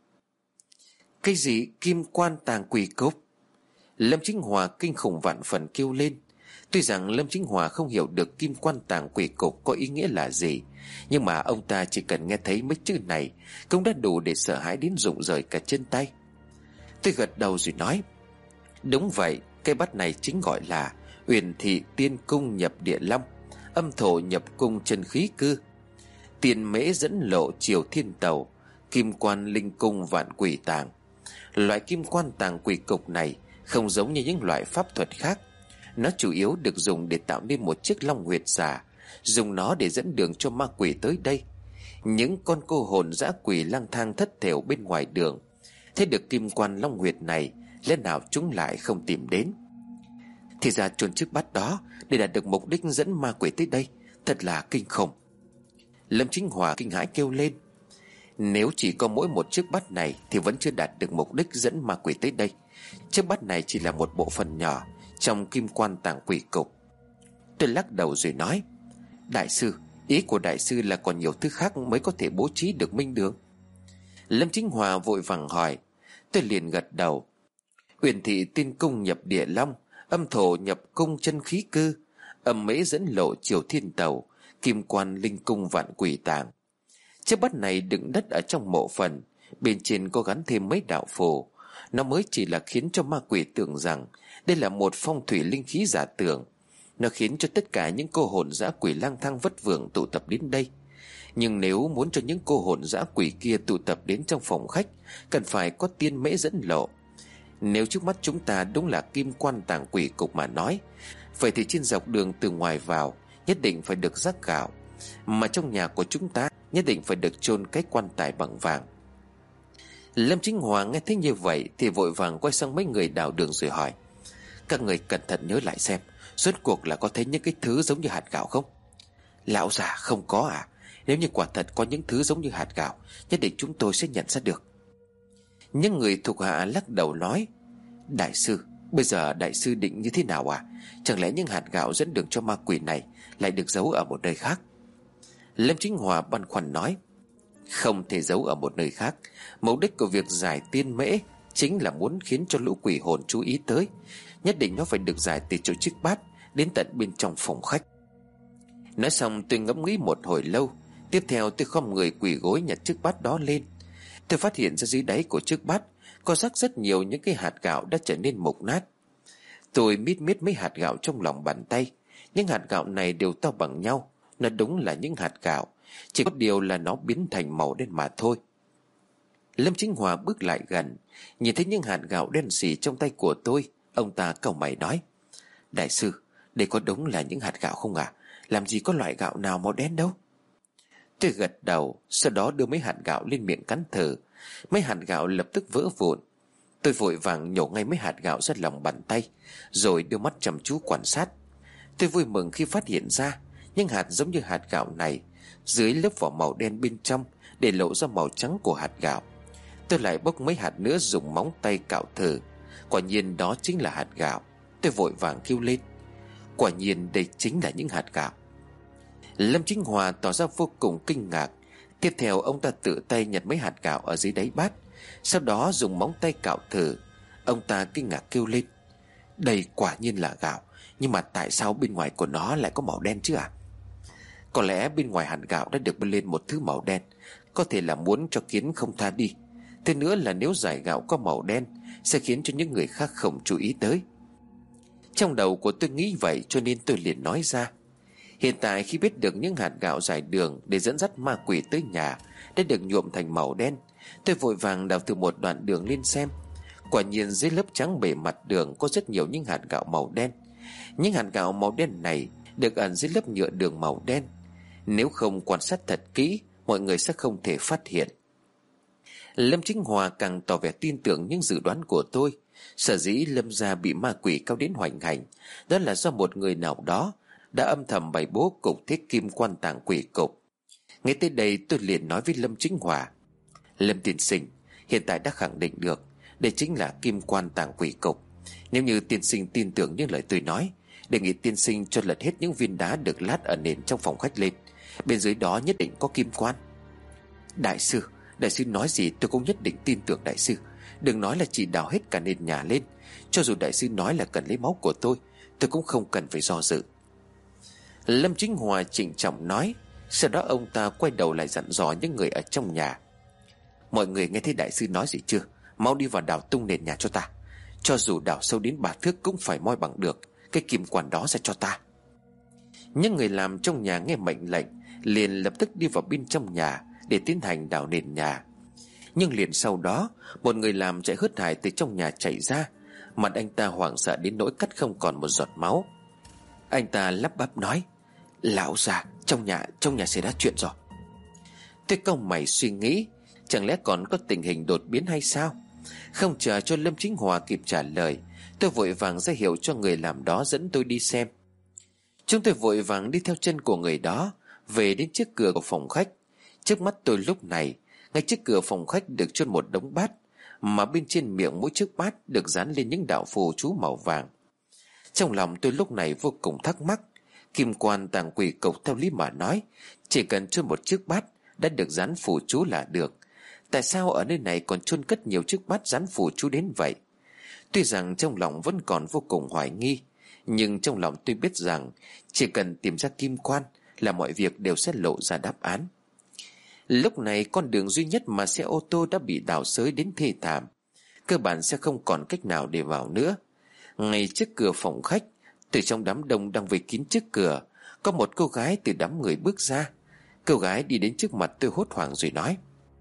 Cái gì kim quan tàng quỷ cục? Lâm Chính Hòa kinh khủng vạn phần kêu lên. Tuy rằng Lâm Chính Hòa không hiểu được kim quan tàng quỷ cục có ý nghĩa là gì, nhưng mà ông ta chỉ cần nghe thấy mấy chữ này cũng đã đủ để sợ hãi đến rụng rời cả chân tay. Tôi gật đầu rồi nói. Đúng vậy, cái bát này chính gọi là Uyển Thị Tiên Cung nhập Địa Long, âm thổ nhập cung chân khí cư, tiền mễ dẫn lộ triều thiên tàu, kim quan linh cung vạn quỷ tàng. Loại kim quan tàng quỷ cục này không giống như những loại pháp thuật khác. Nó chủ yếu được dùng để tạo nên một chiếc long huyệt giả, dùng nó để dẫn đường cho ma quỷ tới đây. Những con cô hồn dã quỷ lang thang thất thểu bên ngoài đường thấy được kim quan long huyệt này, lẽ nào chúng lại không tìm đến? Thì ra chôn chiếc bát đó để đạt được mục đích dẫn ma quỷ tới đây. Thật là kinh khủng. Lâm Chính Hòa kinh hãi kêu lên. Nếu chỉ có mỗi một chiếc bát này thì vẫn chưa đạt được mục đích dẫn ma quỷ tới đây. Chiếc bát này chỉ là một bộ phận nhỏ trong kim quan tàng quỷ cục. Tôi lắc đầu rồi nói. Đại sư, ý của đại sư là còn nhiều thứ khác mới có thể bố trí được minh đường. Lâm Chính Hòa vội vàng hỏi. Tôi liền gật đầu. Uyển Thị Tiên Cung nhập Địa Long, âm thổ nhập cung chân khí cư, âm mễ dẫn lộ triều thiên tàu, kim quan linh cung vạn quỷ tàng. Chiếc bát này đựng đất ở trong mộ phần, bên trên có gắn thêm mấy đạo phù. Nó mới chỉ là khiến cho ma quỷ tưởng rằng đây là một phong thủy linh khí giả tưởng. Nó khiến cho tất cả những cô hồn dã quỷ lang thang vất vưởng tụ tập đến đây. Nhưng nếu muốn cho những cô hồn dã quỷ kia tụ tập đến trong phòng khách, cần phải có tiên mễ dẫn lộ. Nếu trước mắt chúng ta đúng là kim quan tàng quỷ cục mà nói, vậy thì trên dọc đường từ ngoài vào nhất định phải được rắc gạo, mà trong nhà của chúng ta nhất định phải được chôn cái quan tài bằng vàng. Lâm Chính Hòa nghe thấy như vậy thì vội vàng quay sang mấy người đào đường rồi hỏi. Các người cẩn thận nhớ lại xem, rốt cuộc là có thấy những cái thứ giống như hạt gạo không? Lão già không có à? Nếu như quả thật có những thứ giống như hạt gạo, nhất định chúng tôi sẽ nhận ra được. Những người thuộc hạ lắc đầu nói. Đại sư, bây giờ đại sư định như thế nào à? Chẳng lẽ những hạt gạo dẫn đường cho ma quỷ này lại được giấu ở một nơi khác? Lâm Chính Hòa băn khoăn nói. Không thể giấu ở một nơi khác. Mục đích của việc giải tiên mễ chính là muốn khiến cho lũ quỷ hồn chú ý tới. Nhất định nó phải được giải từ chỗ chiếc bát đến tận bên trong phòng khách. Nói xong tôi ngẫm nghĩ một hồi lâu. Tiếp theo tôi khom người quỳ gối nhặt chiếc bát đó lên. Tôi phát hiện ra dưới đáy của chiếc bát có rắc rất nhiều những cái hạt gạo đã trở nên mục nát. Tôi mít mít mấy hạt gạo trong lòng bàn tay. Những hạt gạo này đều to bằng nhau. Nó đúng là những hạt gạo, chỉ có điều là nó biến thành màu đen mà thôi. Lâm Chính Hòa bước lại gần, nhìn thấy những hạt gạo đen xì trong tay của tôi. Ông ta cau mày nói. Đại sư, đây có đúng là những hạt gạo không ạ? À? Làm gì có loại gạo nào màu đen đâu. Tôi gật đầu, sau đó đưa mấy hạt gạo lên miệng cắn thử. Mấy hạt gạo lập tức vỡ vụn. Tôi vội vàng nhổ ngay mấy hạt gạo ra lòng bàn tay, rồi đưa mắt chăm chú quan sát. Tôi vui mừng khi phát hiện ra những hạt giống như hạt gạo này, dưới lớp vỏ màu đen bên trong để lộ ra màu trắng của hạt gạo. Tôi lại bốc mấy hạt nữa dùng móng tay cạo thử. Quả nhiên đó chính là hạt gạo. Tôi vội vàng kêu lên: quả nhiên đây chính là những hạt gạo. Lâm Chính Hòa tỏ ra vô cùng kinh ngạc. Tiếp theo ông ta tự tay nhặt mấy hạt gạo ở dưới đáy bát, sau đó dùng móng tay cạo thử. Ông ta kinh ngạc kêu lên: đây quả nhiên là gạo, nhưng mà tại sao bên ngoài của nó lại có màu đen chứ à? Có lẽ bên ngoài hạt gạo đã được bơm lên một thứ màu đen, có thể là muốn cho kiến không tha đi. Thế nữa là nếu giải gạo có màu đen sẽ khiến cho những người khác không chú ý tới. Trong đầu của tôi nghĩ vậy, cho nên tôi liền nói ra: hiện tại khi biết được những hạt gạo giải đường để dẫn dắt ma quỷ tới nhà đã được nhuộm thành màu đen, tôi vội vàng đào từ một đoạn đường lên xem. Quả nhiên dưới lớp trắng bề mặt đường có rất nhiều những hạt gạo màu đen. Những hạt gạo màu đen này được ẩn dưới lớp nhựa đường màu đen. Nếu không quan sát thật kỹ, mọi người sẽ không thể phát hiện. Lâm Chính Hòa càng tỏ vẻ tin tưởng những dự đoán của tôi. Sở dĩ Lâm gia bị ma quỷ cao đến hoành hành, đó là do một người nào đó đã âm thầm bày bố cục thiết kim quan tàng quỷ cục. Ngay tới đây tôi liền nói với Lâm Chính Hòa: Lâm tiên sinh, hiện tại đã khẳng định được đây chính là kim quan tàng quỷ cục. Nếu như tiên sinh tin tưởng những lời tôi nói, đề nghị tiên sinh cho lật hết những viên đá được lát ở nền trong phòng khách lên. Bên dưới đó nhất định có kim quan. Đại sư, đại sư nói gì tôi cũng nhất định tin tưởng đại sư. Đừng nói là chỉ đào hết cả nền nhà lên. Cho dù đại sư nói là cần lấy máu của tôi, tôi cũng không cần phải do dự. Lâm Chính Hòa trịnh trọng nói. Sau đó ông ta quay đầu lại dặn dò những người ở trong nhà: mọi người nghe thấy đại sư nói gì chưa? Mau đi vào đào tung nền nhà cho ta. Cho dù đào sâu đến ba thước cũng phải moi bằng được cái kim quan đó ra cho ta. Những người làm trong nhà nghe mệnh lệnh liền lập tức đi vào bên trong nhà để tiến hành đào nền nhà. Nhưng liền sau đó, một người làm chạy hớt hải từ trong nhà chạy ra. Mặt anh ta hoảng sợ đến nỗi cắt không còn một giọt máu. Anh ta lắp bắp nói: lão già, trong nhà trong nhà xảy ra chuyện rồi. Tôi cau mày suy nghĩ, chẳng lẽ còn có tình hình đột biến hay sao? Không chờ cho Lâm Chính Hòa kịp trả lời, tôi vội vàng ra hiệu cho người làm đó dẫn tôi đi xem. Chúng tôi vội vàng đi theo chân của người đó về đến trước cửa của phòng khách. Trước mắt tôi lúc này, ngay trước cửa phòng khách được chôn một đống bát, mà bên trên miệng mỗi chiếc bát được dán lên những đạo phù chú màu vàng. Trong lòng tôi lúc này vô cùng thắc mắc. Kim quan tàng quỷ cục theo lý mà nói, chỉ cần chôn một chiếc bát đã được dán phù chú là được. Tại sao ở nơi này còn chôn cất nhiều chiếc bát dán phù chú đến vậy? Tuy rằng trong lòng vẫn còn vô cùng hoài nghi, nhưng trong lòng tôi biết rằng chỉ cần tìm ra kim quan là mọi việc đều sẽ lộ ra đáp án. Lúc này con đường duy nhất mà xe ô tô đã bị đào xới đến thê thảm, cơ bản sẽ không còn cách nào để vào nữa. Ngay trước cửa phòng khách, từ trong đám đông đang vây kín trước cửa, có một cô gái từ đám người bước ra. Cô gái đi đến trước mặt tôi hốt hoảng rồi nói: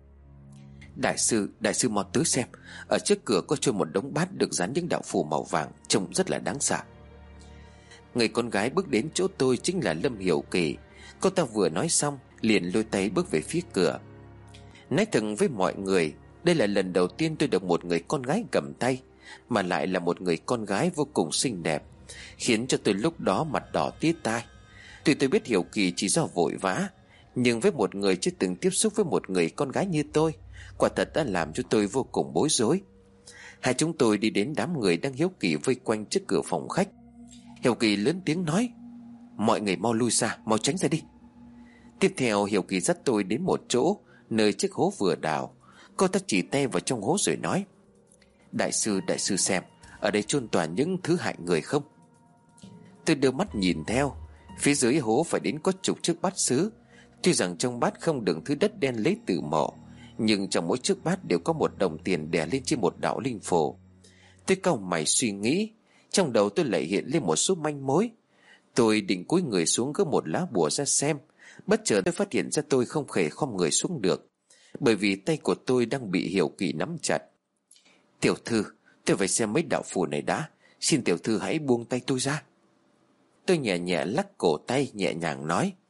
Đại sư, đại sư mau tới xem, ở trước cửa có chôn một đống bát được dán những đạo phù màu vàng, trông rất là đáng sợ. Người con gái bước đến chỗ tôi chính là Lâm Hiểu Kỳ. Cô ta vừa nói xong liền lôi tay bước về phía cửa. Nói thật với mọi người, đây là lần đầu tiên tôi được một người con gái cầm tay, mà lại là một người con gái vô cùng xinh đẹp, khiến cho tôi lúc đó mặt đỏ tía tai. Tuy tôi biết Hiểu Kỳ chỉ do vội vã, nhưng với một người chưa từng tiếp xúc với một người con gái như tôi, quả thật đã làm cho tôi vô cùng bối rối. Hai chúng tôi đi đến đám người đang hiếu kỳ vây quanh trước cửa phòng khách. Hiểu Kỳ lớn tiếng nói: Mọi người mau lui ra, mau tránh ra đi. Tiếp theo Hiểu Kỳ dắt tôi đến một chỗ nơi chiếc hố vừa đào. Cô ta chỉ tay vào trong hố rồi nói: Đại sư, đại sư xem, ở đây chôn toàn những thứ hại người không? Tôi đưa mắt nhìn theo. Phía dưới hố phải đến có chục chiếc bát sứ. Tuy rằng trong bát không đựng thứ đất đen lấy từ mộ, nhưng trong mỗi chiếc bát đều có một đồng tiền đè lên trên một đạo linh phù. Tôi cau mày suy nghĩ, trong đầu tôi lại hiện lên một số manh mối. Tôi định cúi người xuống gỡ một lá bùa ra xem. Bất chợt tôi phát hiện ra tôi không thể khom người xuống được, bởi vì tay của tôi đang bị Hiểu Kỳ nắm chặt. Tiểu thư, tôi phải xem mấy đạo phù này đã, xin tiểu thư hãy buông tay tôi ra. Tôi nhẹ nhẹ lắc cổ tay, nhẹ nhàng nói: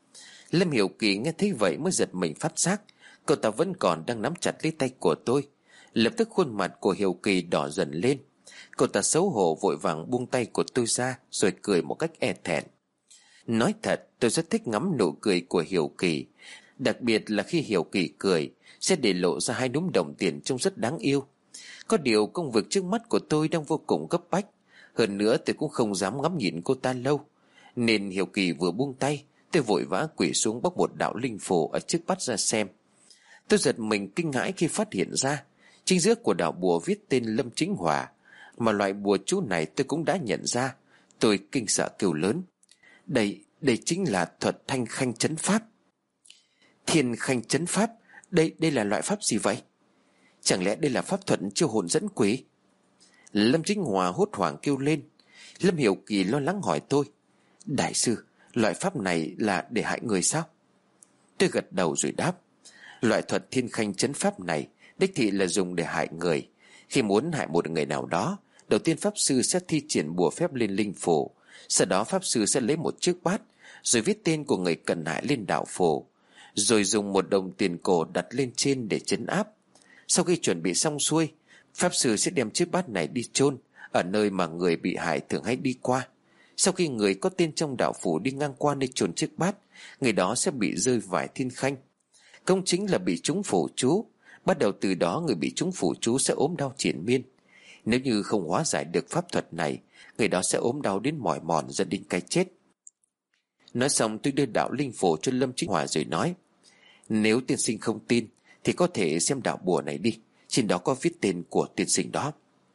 Lâm Hiểu Kỳ nghe thấy vậy mới giật mình phát giác cậu ta vẫn còn đang nắm chặt lấy tay của tôi. Lập tức khuôn mặt của Hiểu Kỳ đỏ dần lên. Cậu ta xấu hổ vội vàng buông tay của tôi ra, rồi cười một cách e thẹn. Nói thật, tôi rất thích ngắm nụ cười của Hiểu Kỳ, đặc biệt là khi Hiểu Kỳ cười sẽ để lộ ra hai núm đồng tiền trông rất đáng yêu. Có điều công việc trước mắt của tôi đang vô cùng gấp bách, hơn nữa tôi cũng không dám ngắm nhìn cô ta lâu, nên Hiểu Kỳ vừa buông tay, tôi vội vã quỳ xuống bóc một đạo linh phù ở trước bát ra xem. Tôi giật mình kinh hãi khi phát hiện ra chính giữa của đạo bùa viết tên Lâm Chính Hòa, mà loại bùa chú này tôi cũng đã nhận ra. Tôi kinh sợ kêu lớn: Đây, đây chính là thuật thanh khanh chấn pháp. Thiên khanh chấn pháp? Đây, đây là loại pháp gì vậy? Chẳng lẽ đây là pháp thuật chiêu hồn dẫn quỷ? Lâm Chính Hòa hốt hoảng kêu lên. Lâm Hiểu Kỳ lo lắng hỏi tôi: Đại sư, loại pháp này là để hại người sao? Tôi gật đầu rồi đáp: Loại thuật thiên khanh chấn pháp này đích thị là dùng để hại người. Khi muốn hại một người nào đó, đầu tiên pháp sư sẽ thi triển bùa phép lên linh phù. Sau đó pháp sư sẽ lấy một chiếc bát, rồi viết tên của người cần hại lên đạo phù, rồi dùng một đồng tiền cổ đặt lên trên để trấn áp. Sau khi chuẩn bị xong xuôi, pháp sư sẽ đem chiếc bát này đi chôn ở nơi mà người bị hại thường hay đi qua. Sau khi người có tên trong đạo phủ đi ngang qua nơi chôn chiếc bát, người đó sẽ bị rơi vải thiên khanh, công chính là bị trúng phủ chú. Bắt đầu từ đó người bị trúng phủ chú sẽ ốm đau triền miên. Nếu như không hóa giải được pháp thuật này, người đó sẽ ốm đau đến mỏi mòn dẫn đến cái chết. Nói xong tôi đưa đạo linh phù cho Lâm Chính Hòa rồi nói: Nếu tiên sinh không tin thì có thể xem đạo bùa này đi, trên đó có viết tên của tiên sinh đó.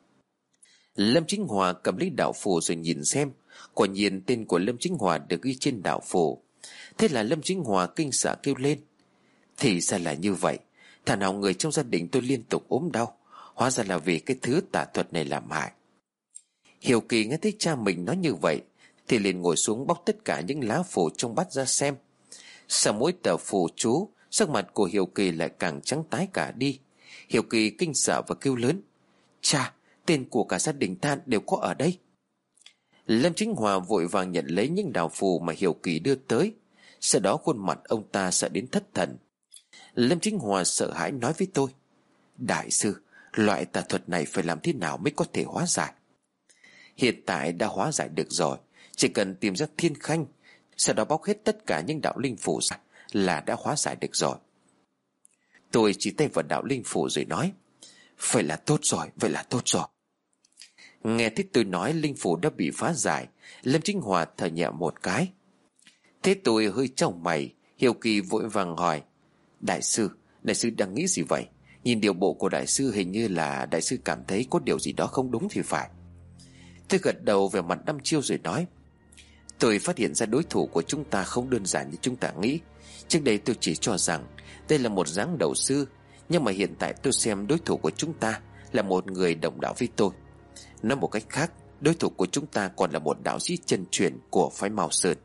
Lâm Chính Hòa cầm lấy đạo phù rồi nhìn xem. Quả nhiên tên của Lâm Chính Hòa được ghi trên đạo phù. Thế là Lâm Chính Hòa kinh sợ kêu lên: Thì ra là như vậy. Thà nào người trong gia đình tôi liên tục ốm đau, hóa ra là vì cái thứ tà thuật này làm hại. Hiểu Kỳ nghe thấy cha mình nói như vậy thì liền ngồi xuống bóc tất cả những lá phù trong bát ra xem. Sau mỗi tờ phù chú, sắc mặt của Hiểu Kỳ lại càng trắng tái cả đi. Hiểu Kỳ kinh sợ và kêu lớn: Cha, tên của cả gia đình ta đều có ở đây. Lâm Chính Hòa vội vàng nhận lấy những đạo phù mà Hiểu Kỳ đưa tới. Sau đó khuôn mặt ông ta sợ đến thất thần. Lâm Chính Hòa sợ hãi nói với tôi: Đại sư, loại tà thuật này phải làm thế nào mới có thể hóa giải? Hiện tại đã hóa giải được rồi, chỉ cần tìm ra thiên khanh, sau đó bóc hết tất cả những đạo linh phù ra là đã hóa giải được rồi. Tôi chỉ tay vào đạo linh phù rồi nói: Vậy là tốt rồi, vậy là tốt rồi. Nghe thấy tôi nói linh phù đã bị phá giải, Lâm Chính Hòa thở nhẹ một cái. Thế tôi hơi chau mày. Hiểu Kỳ vội vàng hỏi: Đại sư, đại sư đang nghĩ gì vậy? Nhìn điều bộ của đại sư hình như là đại sư cảm thấy có điều gì đó không đúng thì phải. Tôi gật đầu về mặt đăm chiêu rồi nói: Tôi phát hiện ra đối thủ của chúng ta không đơn giản như chúng ta nghĩ. Trước đây tôi chỉ cho rằng đây là một dáng đầu sư, nhưng mà hiện tại tôi xem đối thủ của chúng ta là một người đồng đạo với tôi. Nói một cách khác, đối thủ của chúng ta còn là một đạo sĩ chân truyền của phái Mao Sơn.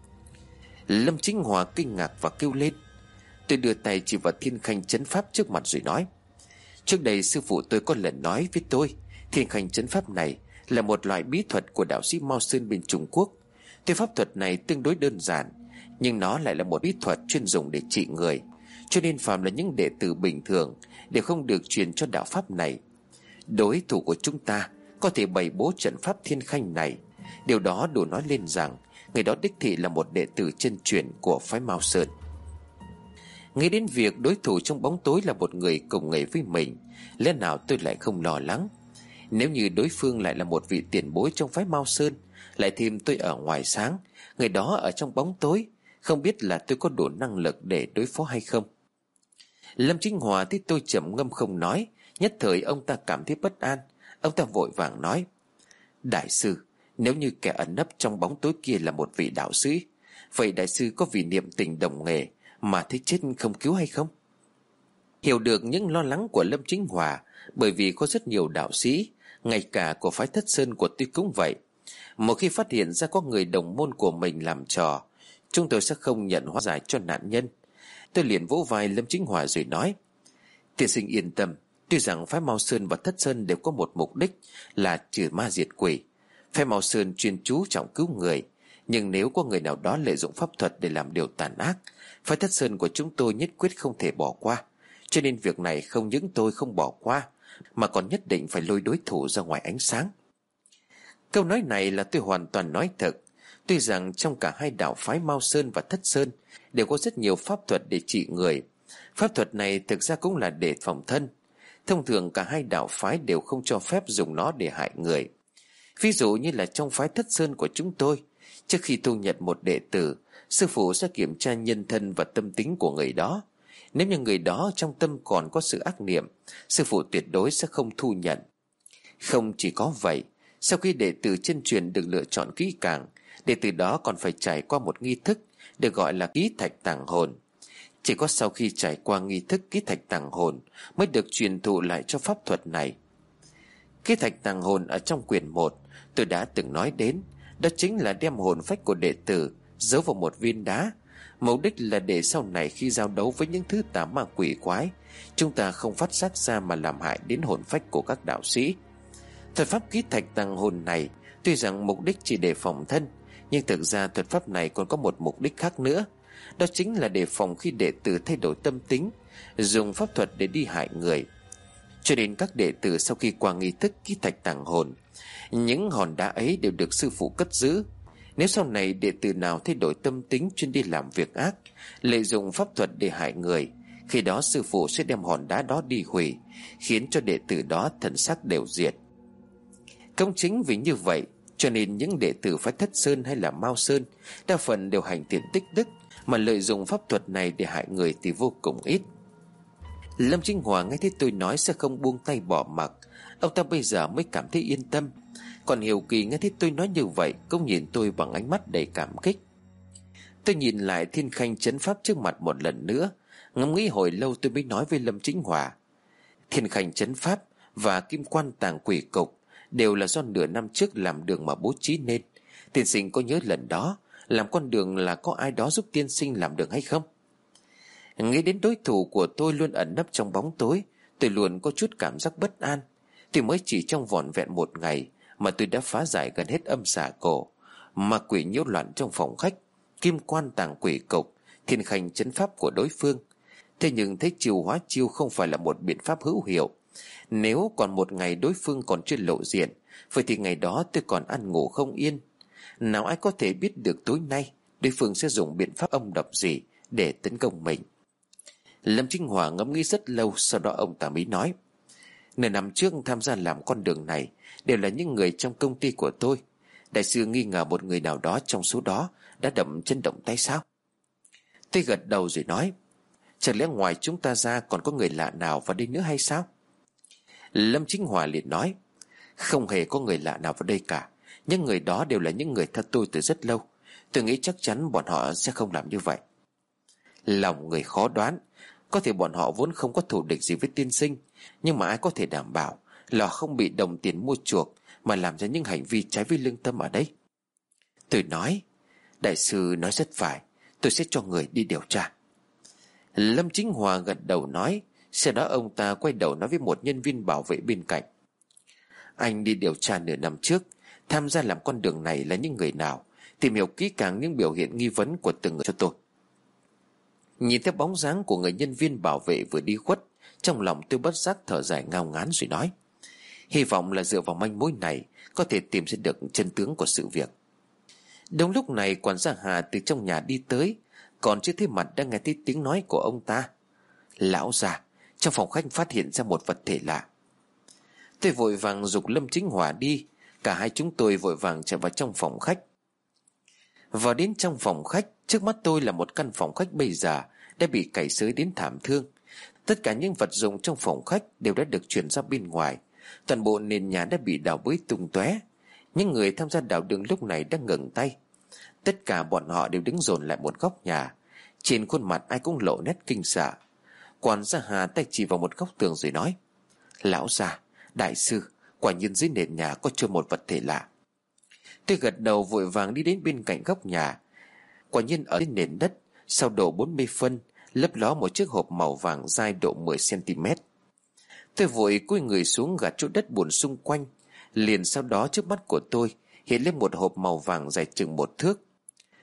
Lâm Chính Hòa kinh ngạc và kêu lên. Tôi đưa tay chỉ vào thiên khanh chấn pháp trước mặt rồi nói: Trước đây sư phụ tôi có lần nói với tôi, thiên khanh chấn pháp này là một loại bí thuật của đạo sĩ Mao Sơn bên Trung Quốc. Tuy pháp thuật này tương đối đơn giản, nhưng nó lại là một bí thuật chuyên dùng để trị người, cho nên phàm là những đệ tử bình thường đều không được truyền cho đạo pháp này. Đối thủ của chúng ta có thể bày bố trận pháp thiên khanh này, điều đó đủ nói lên rằng người đó đích thị là một đệ tử chân truyền của phái Mao Sơn. Nghĩ đến việc đối thủ trong bóng tối là một người cùng nghề với mình, lẽ nào tôi lại không lo lắng. Nếu như đối phương lại là một vị tiền bối trong phái Mao Sơn, lại thêm tôi ở ngoài sáng, người đó ở trong bóng tối, không biết là tôi có đủ năng lực để đối phó hay không. Lâm Chính Hòa thấy tôi trầm ngâm không nói, nhất thời ông ta cảm thấy bất an. Ông ta vội vàng nói: Đại sư, nếu như kẻ ẩn nấp trong bóng tối kia là một vị đạo sĩ, vậy đại sư có vì niệm tình đồng nghề mà thấy chết không cứu hay không? Hiểu được những lo lắng của Lâm Chính Hòa, bởi vì có rất nhiều đạo sĩ, ngay cả của phái Thất Sơn của tôi cũng vậy. Một khi phát hiện ra có người đồng môn của mình làm trò, chúng tôi sẽ không nhận hóa giải cho nạn nhân. Tôi liền vỗ vai Lâm Chính Hòa rồi nói: Tiên sinh yên tâm, tuy rằng phái Mao Sơn và Thất Sơn đều có một mục đích là trừ ma diệt quỷ. Phái Mao Sơn chuyên chú trọng cứu người, Nhưng nếu có người nào đó lợi dụng pháp thuật để làm điều tàn ác, phái Thất Sơn của chúng tôi nhất quyết không thể bỏ qua. Cho nên việc này không những tôi không bỏ qua, mà còn nhất định phải lôi đối thủ ra ngoài ánh sáng. Câu nói này là tôi hoàn toàn nói thật. Tuy rằng trong cả hai đạo phái Mao Sơn và Thất Sơn đều có rất nhiều pháp thuật để trị người. Pháp thuật này thực ra cũng là để phòng thân. Thông thường cả hai đạo phái đều không cho phép dùng nó để hại người. Ví dụ như là trong phái Thất Sơn của chúng tôi, trước khi thu nhận một đệ tử, sư phụ sẽ kiểm tra nhân thân và tâm tính của người đó. Nếu như người đó trong tâm còn có sự ác niệm, sư phụ tuyệt đối sẽ không thu nhận. Không chỉ có vậy, sau khi đệ tử chân truyền được lựa chọn kỹ càng, đệ tử đó còn phải trải qua một nghi thức được gọi là ký thạch tàng hồn. Chỉ có sau khi trải qua nghi thức ký thạch tàng hồn mới được truyền thụ lại cho pháp thuật này. Ký thạch tàng hồn ở trong quyển một tôi đã từng nói đến, đó chính là đem hồn phách của đệ tử giấu vào một viên đá. Mục đích là để sau này khi giao đấu với những thứ tà ma quỷ quái, chúng ta không phát giác ra mà làm hại đến hồn phách của các đạo sĩ. Thuật pháp ký thạch tàng hồn này tuy rằng mục đích chỉ để phòng thân, nhưng thực ra thuật pháp này còn có một mục đích khác nữa. Đó chính là để phòng khi đệ tử thay đổi tâm tính, dùng pháp thuật để đi hại người. Cho nên các đệ tử sau khi qua nghi thức ký thạch tàng hồn, những hòn đá ấy đều được sư phụ cất giữ. Nếu sau này đệ tử nào thay đổi tâm tính chuyên đi làm việc ác, lợi dụng pháp thuật để hại người, khi đó sư phụ sẽ đem hòn đá đó đi hủy, khiến cho đệ tử đó thần sắc đều diệt. Cũng chính vì như vậy, cho nên những đệ tử phái Thất Sơn hay là Mao Sơn đa phần đều hành thiện tích đức, mà lợi dụng pháp thuật này để hại người thì vô cùng ít. Lâm Chính Hòa nghe thấy tôi nói sẽ không buông tay bỏ mặc, ông ta bây giờ mới cảm thấy yên tâm. Còn Hiểu Kỳ nghe thấy tôi nói như vậy cũng nhìn tôi bằng ánh mắt đầy cảm kích. Tôi nhìn lại thiên khanh trấn pháp trước mặt một lần nữa, ngẫm nghĩ hồi lâu tôi mới nói với Lâm Chính Hòa: Thiên khanh trấn pháp và kim quan tàng quỷ cục đều là do nửa năm trước làm đường mà bố trí nên. Tiên sinh có nhớ lần đó làm con đường là có ai đó giúp tiên sinh làm đường hay không? Nghĩ đến đối thủ của tôi luôn ẩn nấp trong bóng tối, tôi luôn có chút cảm giác bất an. Tôi mới chỉ trong vỏn vẹn một ngày mà tôi đã phá giải gần hết âm xà cổ, ma quỷ nhiễu loạn trong phòng khách, kim quan tàng quỷ cục, thiên khanh trấn pháp của đối phương. Thế nhưng thấy chiêu hóa chiêu không phải là một biện pháp hữu hiệu. Nếu còn một ngày đối phương còn chưa lộ diện, vậy thì ngày đó tôi còn ăn ngủ không yên. Nào ai có thể biết được tối nay đối phương sẽ dùng biện pháp âm độc gì để tấn công mình. Lâm Chính Hòa ngẫm nghĩ rất lâu, sau đó ông ta mới nói: Nửa năm trước tham gia làm con đường này đều là những người trong công ty của tôi. Đại sư nghi ngờ một người nào đó trong số đó đã đậm chân động tay sao? Tôi gật đầu rồi nói: Chẳng lẽ ngoài chúng ta ra còn có người lạ nào vào đây nữa hay sao? Lâm Chính Hòa liền nói: Không hề có người lạ nào vào đây cả. Những người đó đều là những người thân tôi từ rất lâu. Tôi nghĩ chắc chắn bọn họ sẽ không làm như vậy. Lòng người khó đoán. Có thể bọn họ vốn không có thù địch gì với tiên sinh, nhưng mà ai có thể đảm bảo là không bị đồng tiền mua chuộc mà làm ra những hành vi trái với lương tâm ở đây? Tôi nói: Đại sư nói rất phải, tôi sẽ cho người đi điều tra. Lâm Chính Hòa gật đầu nói. Sau đó ông ta quay đầu nói với một nhân viên bảo vệ bên cạnh: Anh đi điều tra nửa năm trước tham gia làm con đường này là những người nào, tìm hiểu kỹ càng những biểu hiện nghi vấn của từng người cho tôi. Nhìn theo bóng dáng của người nhân viên bảo vệ vừa đi khuất, trong lòng tôi bất giác thở dài ngao ngán rồi nói: Hy vọng là dựa vào manh mối này có thể tìm ra được chân tướng của sự việc. Đúng lúc này quản gia Hà từ trong nhà đi tới, còn chưa thấy mặt đã nghe thấy tiếng nói của ông ta: Lão già, trong phòng khách phát hiện ra một vật thể lạ. Tôi vội vàng giục Lâm Chính Hòa đi. Cả hai chúng tôi vội vàng chạy vào trong phòng khách. Vào đến trong phòng khách, trước mắt tôi là một căn phòng khách bây giờ đã bị cày xới đến thảm thương. Tất cả những vật dụng trong phòng khách đều đã được chuyển ra bên ngoài. Toàn bộ nền nhà đã bị đào bới tung tóe. Những người tham gia đào đường lúc này đã ngừng tay. Tất cả bọn họ đều đứng dồn lại một góc nhà. Trên khuôn mặt ai cũng lộ nét kinh sợ. Quản gia Hà tay chỉ vào một góc tường rồi nói: Lão già, đại sư, quả nhiên dưới nền nhà có chôn một vật thể lạ. Tôi gật đầu vội vàng đi đến bên cạnh góc nhà. Quả nhiên ở trên nền đất, sau độ bốn mươi phân, lấp ló một chiếc hộp màu vàng dài độ mười xăng-ti-mét. Tôi vội cúi người xuống gạt chỗ đất bùn xung quanh. Liền sau đó trước mắt của tôi hiện lên một hộp màu vàng dài chừng một thước.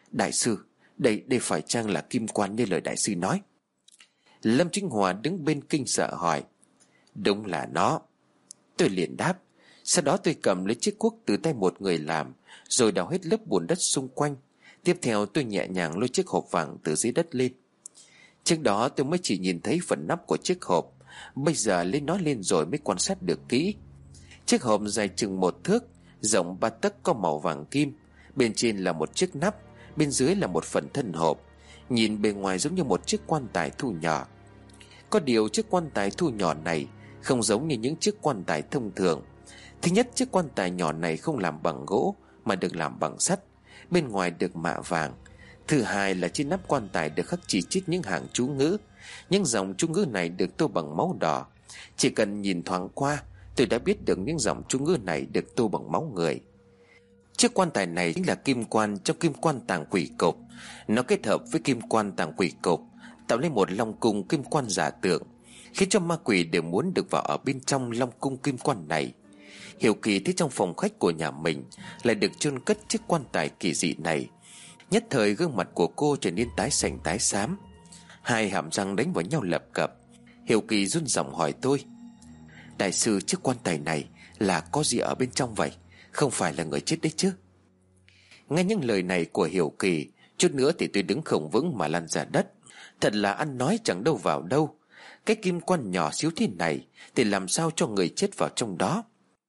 Đại sư, đây đây phải chăng là kim quan như lời đại sư nói? Lâm Chính Hòa đứng bên kinh sợ hỏi. Đúng là nó. Tôi liền đáp. Sau đó tôi cầm lấy chiếc cuốc từ tay một người làm, rồi đào hết lớp bùn đất xung quanh. Tiếp theo tôi nhẹ nhàng lôi chiếc hộp vàng từ dưới đất lên. Trước đó tôi mới chỉ nhìn thấy phần nắp của chiếc hộp, bây giờ lấy nó lên rồi mới quan sát được kỹ. Chiếc hộp dài chừng một thước, rộng ba tấc, có màu vàng kim. Bên trên là một chiếc nắp, bên dưới là một phần thân hộp. Nhìn bề ngoài giống như một chiếc quan tài thu nhỏ. Có điều chiếc quan tài thu nhỏ này không giống như những chiếc quan tài thông thường. Thứ nhất, chiếc quan tài nhỏ này không làm bằng gỗ mà được làm bằng sắt, bên ngoài được mạ vàng. Thứ hai là trên nắp quan tài được khắc chi chít những hàng chú ngữ. Những dòng chú ngữ này được tô bằng máu đỏ. Chỉ cần nhìn thoáng qua, tôi đã biết được những dòng chú ngữ này được tô bằng máu người. Chiếc quan tài này chính là kim quan trong kim quan tàng quỷ cộp. Nó kết hợp với kim quan tàng quỷ cộp, tạo nên một long cung kim quan giả tượng, khiến cho ma quỷ đều muốn được vào ở bên trong long cung kim quan này. Hiểu Kỳ thấy trong phòng khách của nhà mình lại được chôn cất chiếc quan tài kỳ dị này. Nhất thời gương mặt của cô trở nên tái xanh tái xám, hai hàm răng đánh vào nhau lập cập. Hiểu Kỳ run giọng hỏi tôi. Đại sư, chiếc quan tài này là có gì ở bên trong vậy? Không phải là người chết đấy chứ? Nghe những lời này của Hiểu Kỳ, chút nữa thì tôi đứng không vững mà lăn ra đất. Thật là ăn nói chẳng đâu vào đâu. Cái kim quan nhỏ xíu thế này thì làm sao cho người chết vào trong đó?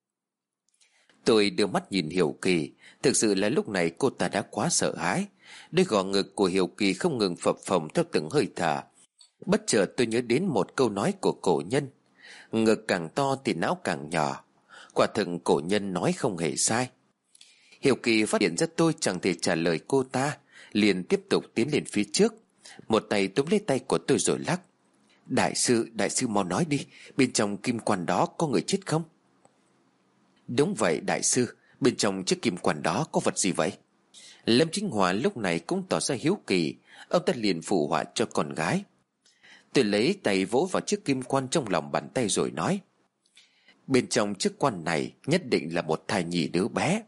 Tôi đưa mắt nhìn Hiểu Kỳ. Thực sự là lúc này cô ta đã quá sợ hãi. Đôi gò ngực của Hiểu Kỳ không ngừng phập phồng theo từng hơi thở. Bất chợt tôi nhớ đến một câu nói của cổ nhân: ngực càng to thì não càng nhỏ. Quả thực cổ nhân nói không hề sai. Hiểu Kỳ phát hiện ra tôi chẳng thể trả lời cô ta, liền tiếp tục tiến lên phía trước. Một tay túm lấy tay của tôi rồi lắc. Đại sư, đại sư mau nói đi, bên trong kim quan đó có người chết không? Đúng vậy đại sư, bên trong chiếc kim quan đó có vật gì vậy? Lâm Chính Hòa lúc này cũng tỏ ra hiếu kỳ. Ông ta liền phụ họa cho con gái. Tôi lấy tay vỗ vào chiếc kim quan trong lòng bàn tay rồi nói. Bên trong chiếc quan này nhất định là một thai nhi đứa bé.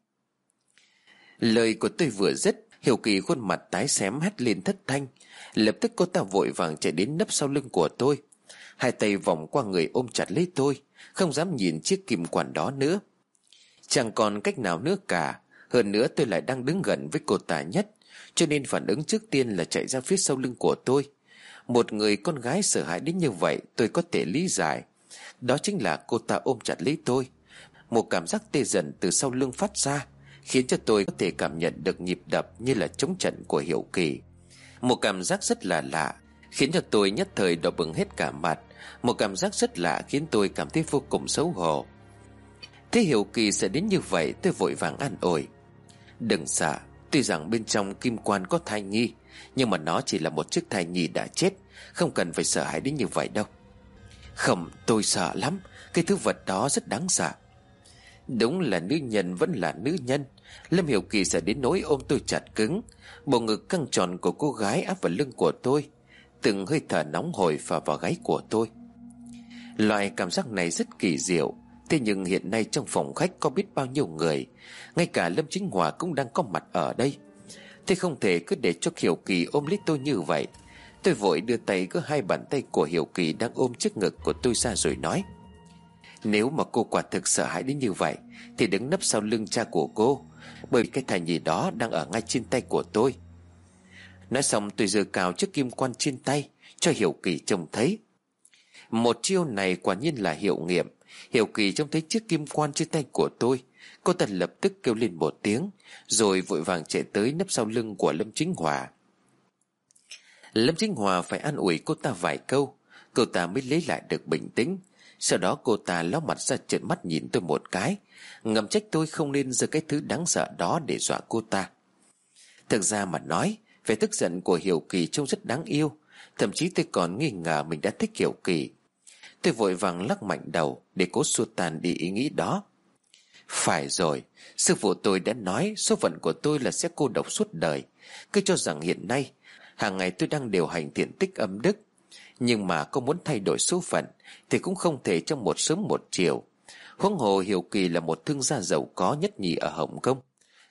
Lời của tôi vừa dứt, Hiểu Kỳ khuôn mặt tái xém hét lên thất thanh. Lập tức cô ta vội vàng chạy đến nấp sau lưng của tôi, hai tay vòng qua người ôm chặt lấy tôi, không dám nhìn chiếc kim quan đó nữa. Chẳng còn cách nào nữa cả. Hơn nữa tôi lại đang đứng gần với cô ta nhất, cho nên phản ứng trước tiên là chạy ra phía sau lưng của tôi. Một người con gái sợ hãi đến như vậy tôi có thể lý giải. Đó chính là cô ta ôm chặt lấy tôi. Một cảm giác tê dần từ sau lưng phát ra, khiến cho tôi có thể cảm nhận được nhịp đập như là trống trận của Hiểu Kỳ. Một cảm giác rất là lạ, khiến cho tôi nhất thời đỏ bừng hết cả mặt. Một cảm giác rất lạ khiến tôi cảm thấy vô cùng xấu hổ. Thế Hiểu Kỳ sẽ đến như vậy, tôi vội vàng an ủi. Đừng sợ, tuy rằng bên trong kim quan có thai nhi, nhưng mà nó chỉ là một chiếc thai nhi đã chết, không cần phải sợ hãi đến như vậy đâu. Không, tôi sợ lắm, cái thứ vật đó rất đáng sợ. Đúng là nữ nhân vẫn là nữ nhân. Lâm Hiểu Kỳ sẽ đến nỗi ôm tôi chặt cứng. Bộ ngực căng tròn của cô gái áp vào lưng của tôi, từng hơi thở nóng hổi phả vào gáy của tôi. Loại cảm giác này rất kỳ diệu. Thế nhưng hiện nay trong phòng khách có biết bao nhiêu người, ngay cả Lâm Chính Hòa cũng đang có mặt ở đây. Thế không thể cứ để cho Hiểu Kỳ ôm lấy tôi như vậy. Tôi vội đưa tay gỡ hai bàn tay của Hiểu Kỳ đang ôm trước ngực của tôi ra rồi nói. Nếu mà cô quả thực sợ hãi đến như vậy thì đứng nấp sau lưng cha của cô, bởi vì cái thai nhi đó đang ở ngay trên tay của tôi. Nói xong tôi giơ cao chiếc kim quan trên tay cho Hiểu Kỳ trông thấy. Một chiêu này quả nhiên là hiệu nghiệm. Hiểu Kỳ trông thấy chiếc kim quan trên tay của tôi, cô ta lập tức kêu lên một tiếng, rồi vội vàng chạy tới nấp sau lưng của Lâm Chính Hòa. Lâm Chính Hòa phải an ủi cô ta vài câu, cô ta mới lấy lại được bình tĩnh. Sau đó cô ta ló mặt ra trợn mắt nhìn tôi một cái, ngầm trách tôi không nên giơ cái thứ đáng sợ đó để dọa cô ta. Thực ra mà nói, vẻ tức giận của Hiểu Kỳ trông rất đáng yêu. Thậm chí tôi còn nghi ngờ mình đã thích Hiểu Kỳ. Tôi vội vàng lắc mạnh đầu để cố xua tan đi ý nghĩ đó. Phải rồi, sư phụ tôi đã nói số phận của tôi là sẽ cô độc suốt đời. Cứ cho rằng hiện nay hàng ngày tôi đang điều hành thiện tích âm đức, nhưng mà có muốn thay đổi số phận thì cũng không thể trong một sớm một chiều. Huống hồ Hiểu Kỳ là một thương gia giàu có nhất nhì ở Hồng Kông.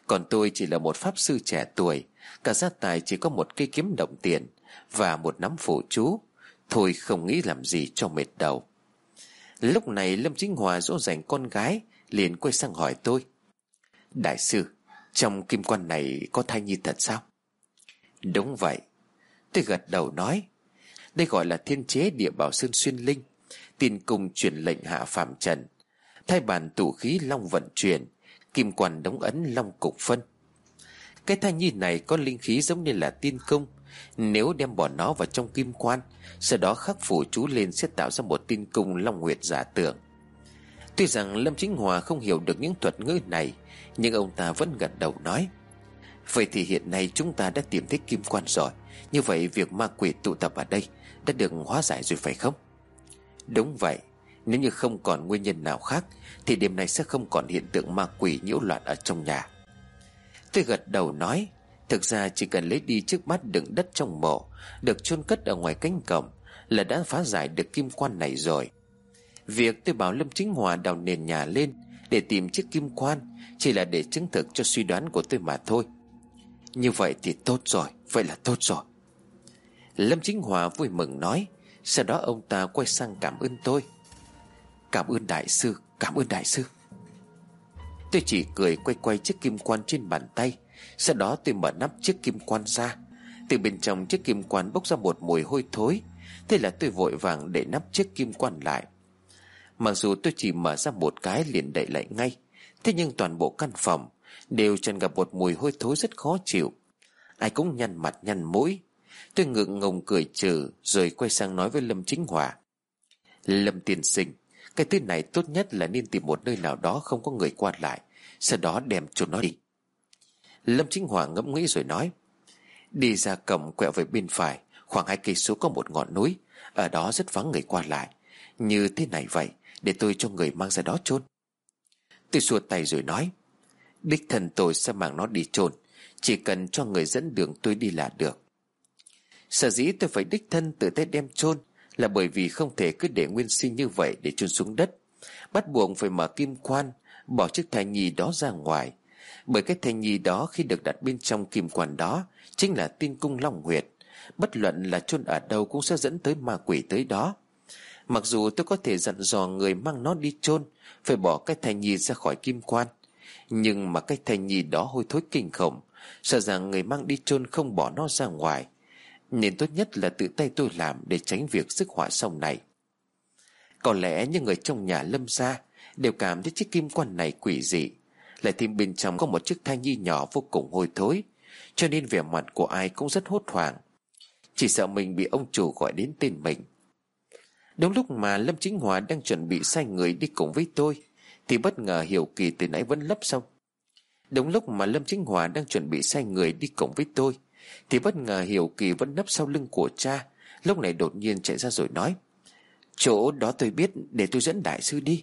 Còn tôi chỉ là một pháp sư trẻ tuổi, cả gia tài chỉ có một cây kiếm đồng tiền và một nắm phù chú. Thôi không nghĩ làm gì cho mệt đầu. Lúc này Lâm Chính Hòa dỗ dành con gái, liền quay sang hỏi tôi: Đại sư, trong kim quan này có thai nhi thật sao? Đúng vậy. Tôi gật đầu nói: Đây gọi là thiên chế địa bảo sơn xuyên linh, tiên cung truyền lệnh hạ phàm trần, thay bàn tụ khí long vận chuyển, kim quan đóng ấn long cục phân. Cái thai nhi này có linh khí giống như là tiên cung. Nếu đem bỏ nó vào trong kim quan, sau đó khắc phù chú lên, sẽ tạo ra một tiên cung long huyệt giả tưởng. Tuy rằng Lâm Chính Hòa không hiểu được những thuật ngữ này, nhưng ông ta vẫn gật đầu nói: Vậy thì hiện nay chúng ta đã tìm thấy kim quan rồi. Như vậy việc ma quỷ tụ tập ở đây đã được hóa giải rồi phải không? Đúng vậy. Nếu như không còn nguyên nhân nào khác thì đêm nay sẽ không còn hiện tượng ma quỷ nhiễu loạn ở trong nhà. Tôi gật đầu nói: Thực ra chỉ cần lấy đi chiếc bát đựng đất trong mộ được chôn cất ở ngoài cánh cổng là đã phá giải được kim quan này rồi. Việc tôi bảo Lâm Chính Hòa đào nền nhà lên để tìm chiếc kim quan chỉ là để chứng thực cho suy đoán của tôi mà thôi. Như vậy thì tốt rồi. Vậy là tốt rồi. Lâm Chính Hòa vui mừng nói. Sau đó ông ta quay sang cảm ơn tôi: Cảm ơn đại sư, cảm ơn đại sư. Tôi chỉ cười quay quay chiếc kim quan trên bàn tay. Sau đó tôi mở nắp chiếc kim quan ra. Từ bên trong chiếc kim quan bốc ra một mùi hôi thối. Thế là tôi vội vàng để nắp chiếc kim quan lại. Mặc dù tôi chỉ mở ra một cái liền đậy lại ngay, thế nhưng toàn bộ căn phòng đều tràn ngập một mùi hôi thối rất khó chịu. Ai cũng nhăn mặt nhăn mũi. Tôi ngượng ngùng cười trừ, rồi quay sang nói với Lâm Chính Hòa: Lâm tiên sinh, cái thứ này tốt nhất là nên tìm một nơi nào đó không có người qua lại, sau đó đem cho nó đi. Lâm Chính Hòa ngẫm nghĩ rồi nói: Đi ra cổng quẹo về bên phải, khoảng hai cây số có một ngọn núi, ở đó rất vắng người qua lại. Như thế này vậy, để tôi cho người mang ra đó chôn. Tôi xua tay rồi nói: Đích thân tôi sẽ mang nó đi chôn, chỉ cần cho người dẫn đường tôi đi là được. Sở dĩ tôi phải đích thân tự tay đem chôn là bởi vì không thể cứ để nguyên sinh như vậy để chôn xuống đất. Bắt buộc phải mở kim quan, bỏ chiếc thai nhi đó ra ngoài. Bởi cái thai nhi đó khi được đặt bên trong kim quan đó chính là tiên cung long huyệt. Bất luận là chôn ở đâu cũng sẽ dẫn tới ma quỷ tới đó. Mặc dù tôi có thể dặn dò người mang nó đi chôn phải bỏ cái thai nhi ra khỏi kim quan, nhưng mà cái thai nhi đó hôi thối kinh khủng, sợ rằng người mang đi chôn không bỏ nó ra ngoài, nên tốt nhất là tự tay tôi làm để tránh việc rước họa sau này. Có lẽ những người trong nhà Lâm gia đều cảm thấy chiếc kim quan này quỷ dị, lại thêm bên trong có một chiếc thai nhi nhỏ vô cùng hôi thối, cho nên vẻ mặt của ai cũng rất hốt hoảng, chỉ sợ mình bị ông chủ gọi đến tên mình. Đúng lúc mà Lâm Chính Hòa đang chuẩn bị sai người đi cùng với tôi thì bất ngờ Hiểu Kỳ từ nãy vẫn lấp xong. Đúng lúc mà Lâm Chính Hòa đang chuẩn bị sai người đi cùng với tôi thì bất ngờ Hiểu Kỳ vẫn nấp sau lưng của cha, lúc này đột nhiên chạy ra rồi nói: Chỗ đó tôi biết, để tôi dẫn đại sư đi.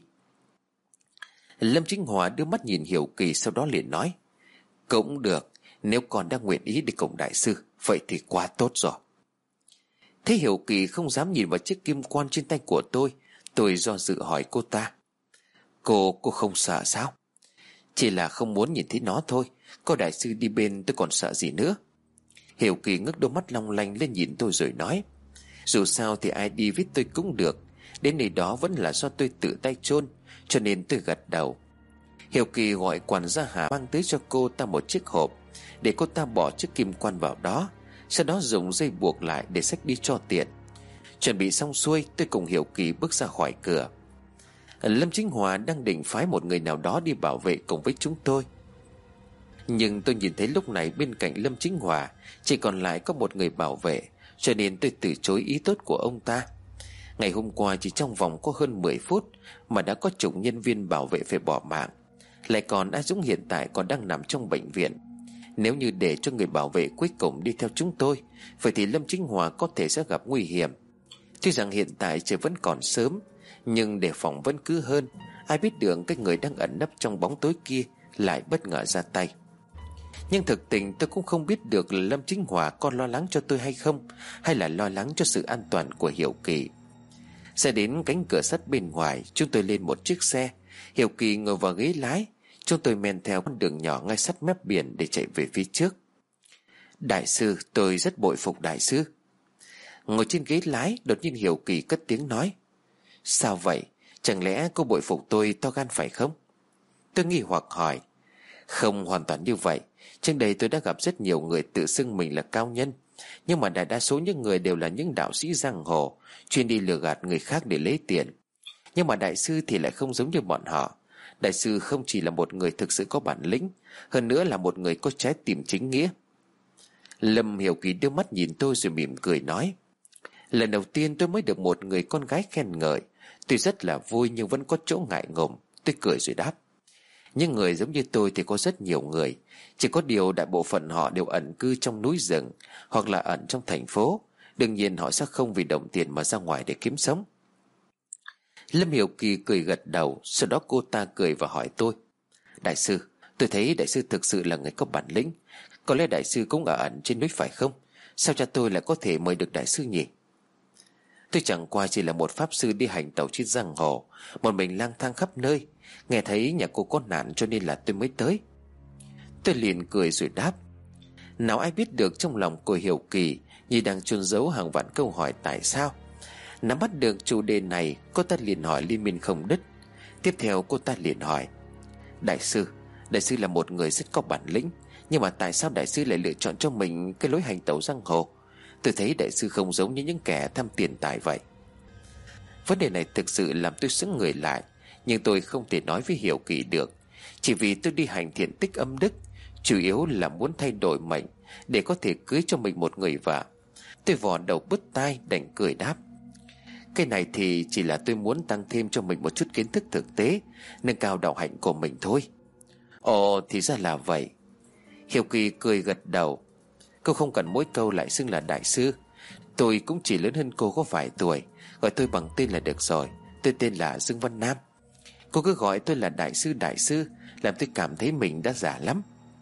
Lâm Chính Hòa đưa mắt nhìn Hiểu Kỳ, sau đó liền nói: Cũng được, nếu con đã nguyện ý đi cùng đại sư, vậy thì quá tốt rồi. Thế Hiểu Kỳ không dám nhìn vào chiếc kim quan trên tay của tôi. Tôi do dự hỏi cô ta: Cô, cô không sợ sao? Chỉ là không muốn nhìn thấy nó thôi. Có đại sư đi bên tôi còn sợ gì nữa. Hiểu Kỳ ngước đôi mắt long lanh lên nhìn tôi rồi nói: Dù sao thì ai đi với tôi cũng được, đến nơi đó vẫn là do tôi tự tay chôn, cho nên tôi gật đầu. Hiểu Kỳ gọi quản gia Hà mang tới cho cô ta một chiếc hộp, để cô ta bỏ chiếc kim quan vào đó, sau đó dùng dây buộc lại để xách đi cho tiện. Chuẩn bị xong xuôi, tôi cùng Hiểu Kỳ bước ra khỏi cửa. Lâm Chính Hòa đang định phái một người nào đó đi bảo vệ cùng với chúng tôi, nhưng tôi nhìn thấy lúc này bên cạnh Lâm Chính Hòa chỉ còn lại có một người bảo vệ, cho nên tôi từ chối ý tốt của ông ta. Ngày hôm qua chỉ trong vòng có hơn mười phút mà đã có chục nhân viên bảo vệ phải bỏ mạng, lại còn A Dũng hiện tại còn đang nằm trong bệnh viện. Nếu như để cho người bảo vệ cuối cùng đi theo chúng tôi, vậy thì Lâm Chính Hòa có thể sẽ gặp nguy hiểm. Tuy rằng hiện tại trời vẫn còn sớm, nhưng đề phòng vẫn cứ hơn. Ai biết được cái người đang ẩn nấp trong bóng tối kia lại bất ngờ ra tay. Nhưng thực tình tôi cũng không biết được là Lâm Chính Hòa có lo lắng cho tôi hay không, hay là lo lắng cho sự an toàn của Hiểu Kỳ. Xe đến cánh cửa sắt bên ngoài, chúng tôi lên một chiếc xe. Hiểu Kỳ ngồi vào ghế lái, Chúng tôi men theo con đường nhỏ ngay sát mép biển để chạy về phía trước. Đại sư, tôi rất bội phục đại sư. Ngồi trên ghế lái, đột nhiên Hiểu Kỳ cất tiếng nói: Sao vậy? Chẳng lẽ cô bội phục tôi to gan phải không? Tôi nghi hoặc hỏi: Không hoàn toàn như vậy. Trên đây tôi đã gặp rất nhiều người tự xưng mình là cao nhân, nhưng mà đại đa số những người đều là những đạo sĩ giang hồ, chuyên đi lừa gạt người khác để lấy tiền. Nhưng mà đại sư thì lại không giống như bọn họ. Đại sư không chỉ là một người thực sự có bản lĩnh, hơn nữa là một người có trái tim chính nghĩa. Lâm Hiểu Kỳ đưa mắt nhìn tôi rồi mỉm cười nói: Lần đầu tiên tôi mới được một người con gái khen ngợi. Tôi rất là vui nhưng vẫn có chỗ ngại ngùng. Tôi cười rồi đáp: Những người giống như tôi thì có rất nhiều người, chỉ có điều đại bộ phận họ đều ẩn cư trong núi rừng hoặc là ẩn trong thành phố. Đương nhiên họ sẽ không vì đồng tiền mà ra ngoài để kiếm sống. Lâm Hiểu Kỳ cười gật đầu. Sau đó cô ta cười và hỏi tôi: Đại sư, tôi thấy đại sư thực sự là người có bản lĩnh. Có lẽ đại sư cũng ở ẩn trên núi phải không? Sao cha tôi lại có thể mời được đại sư nhỉ? Tôi chẳng qua chỉ là một pháp sư đi hành tẩu trên giang hồ, một mình lang thang khắp nơi. Nghe thấy nhà cô có nạn cho nên là tôi mới tới. Tôi liền cười rồi đáp: Nào ai biết được trong lòng cô Hiểu Kỳ như đang chôn giấu hàng vạn câu hỏi tại sao. Nắm bắt được chủ đề này, cô ta liền hỏi liên miên không đứt. Tiếp theo cô ta liền hỏi: Đại sư, đại sư là một người rất có bản lĩnh, nhưng mà tại sao đại sư lại lựa chọn cho mình cái lối hành tẩu giang hồ? Tôi thấy đại sư không giống như những kẻ tham tiền tài vậy. Vấn đề này thực sự làm tôi sững người lại, nhưng tôi không thể nói với Hiểu Kỳ được. Chỉ vì tôi đi hành thiện tích âm đức, chủ yếu là muốn thay đổi mệnh để có thể cưới cho mình một người vợ. Tôi vò đầu bứt tai đành cười đáp: Cái này thì chỉ là tôi muốn tăng thêm cho mình một chút kiến thức thực tế, nâng cao đạo hạnh của mình thôi. Ồ, thì ra là vậy. Hiểu Kỳ cười gật đầu. Cô không cần mỗi câu lại xưng là đại sư. Tôi cũng chỉ lớn hơn cô có vài tuổi, gọi tôi bằng tên là được rồi. Tôi tên là Dương Văn Nam. Cô cứ gọi tôi là đại sư đại sư, làm tôi cảm thấy mình đã già lắm.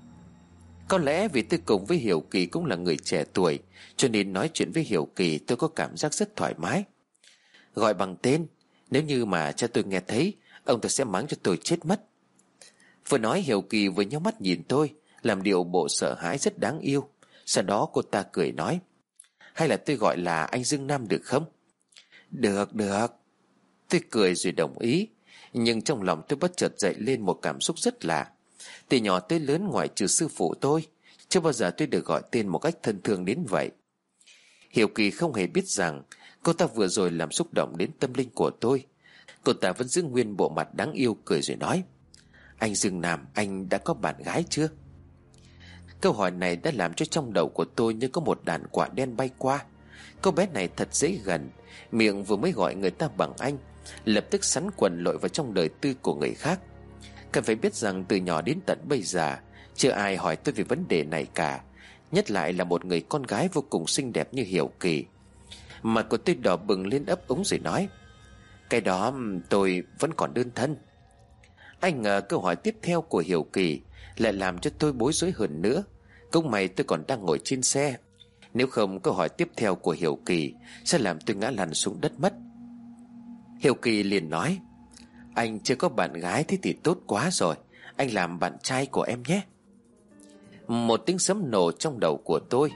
Có lẽ vì tôi cùng với Hiểu Kỳ cũng là người trẻ tuổi, cho nên nói chuyện với Hiểu Kỳ tôi có cảm giác rất thoải mái. Gọi bằng tên, nếu như mà cha tôi nghe thấy, ông ta sẽ mắng cho tôi chết mất. Vừa nói Hiểu Kỳ vừa nhắm mắt nhìn tôi, làm điệu bộ sợ hãi rất đáng yêu. Sau đó cô ta cười nói: Hay là tôi gọi là anh Dương Nam được không? Được được. Tôi cười rồi đồng ý. Nhưng trong lòng tôi bất chợt dậy lên một cảm xúc rất lạ. Từ nhỏ tới lớn, ngoại trừ sư phụ tôi, chưa bao giờ tôi được gọi tên một cách thân thương đến vậy. Hiểu Kỳ không hề biết rằng cô ta vừa rồi làm xúc động đến tâm linh của tôi. Cô ta vẫn giữ nguyên bộ mặt đáng yêu, cười rồi nói: Anh Dương Nam, anh đã có bạn gái chưa? Câu hỏi này đã làm cho trong đầu của tôi như có một đàn quả đen bay qua. Cô bé này thật dễ gần, miệng vừa mới gọi người ta bằng anh, lập tức sắn quần lội vào trong đời tư của người khác. Cần phải biết rằng từ nhỏ đến tận bây giờ chưa ai hỏi tôi về vấn đề này cả, nhất lại là một người con gái vô cùng xinh đẹp như Hiểu Kỳ. Mặt của tôi đỏ bừng lên ấp úng rồi nói: Cái đó tôi vẫn còn đơn thân. Anh ngờ câu hỏi tiếp theo của Hiểu Kỳ lại làm cho tôi bối rối hơn nữa. Cũng may tôi còn đang ngồi trên xe, nếu không câu hỏi tiếp theo của Hiểu Kỳ sẽ làm tôi ngã lăn xuống đất mất. Hiểu Kỳ liền nói: Anh chưa có bạn gái, thế thì tốt quá rồi, anh làm bạn trai của em nhé. Một tiếng sấm nổ trong đầu của tôi.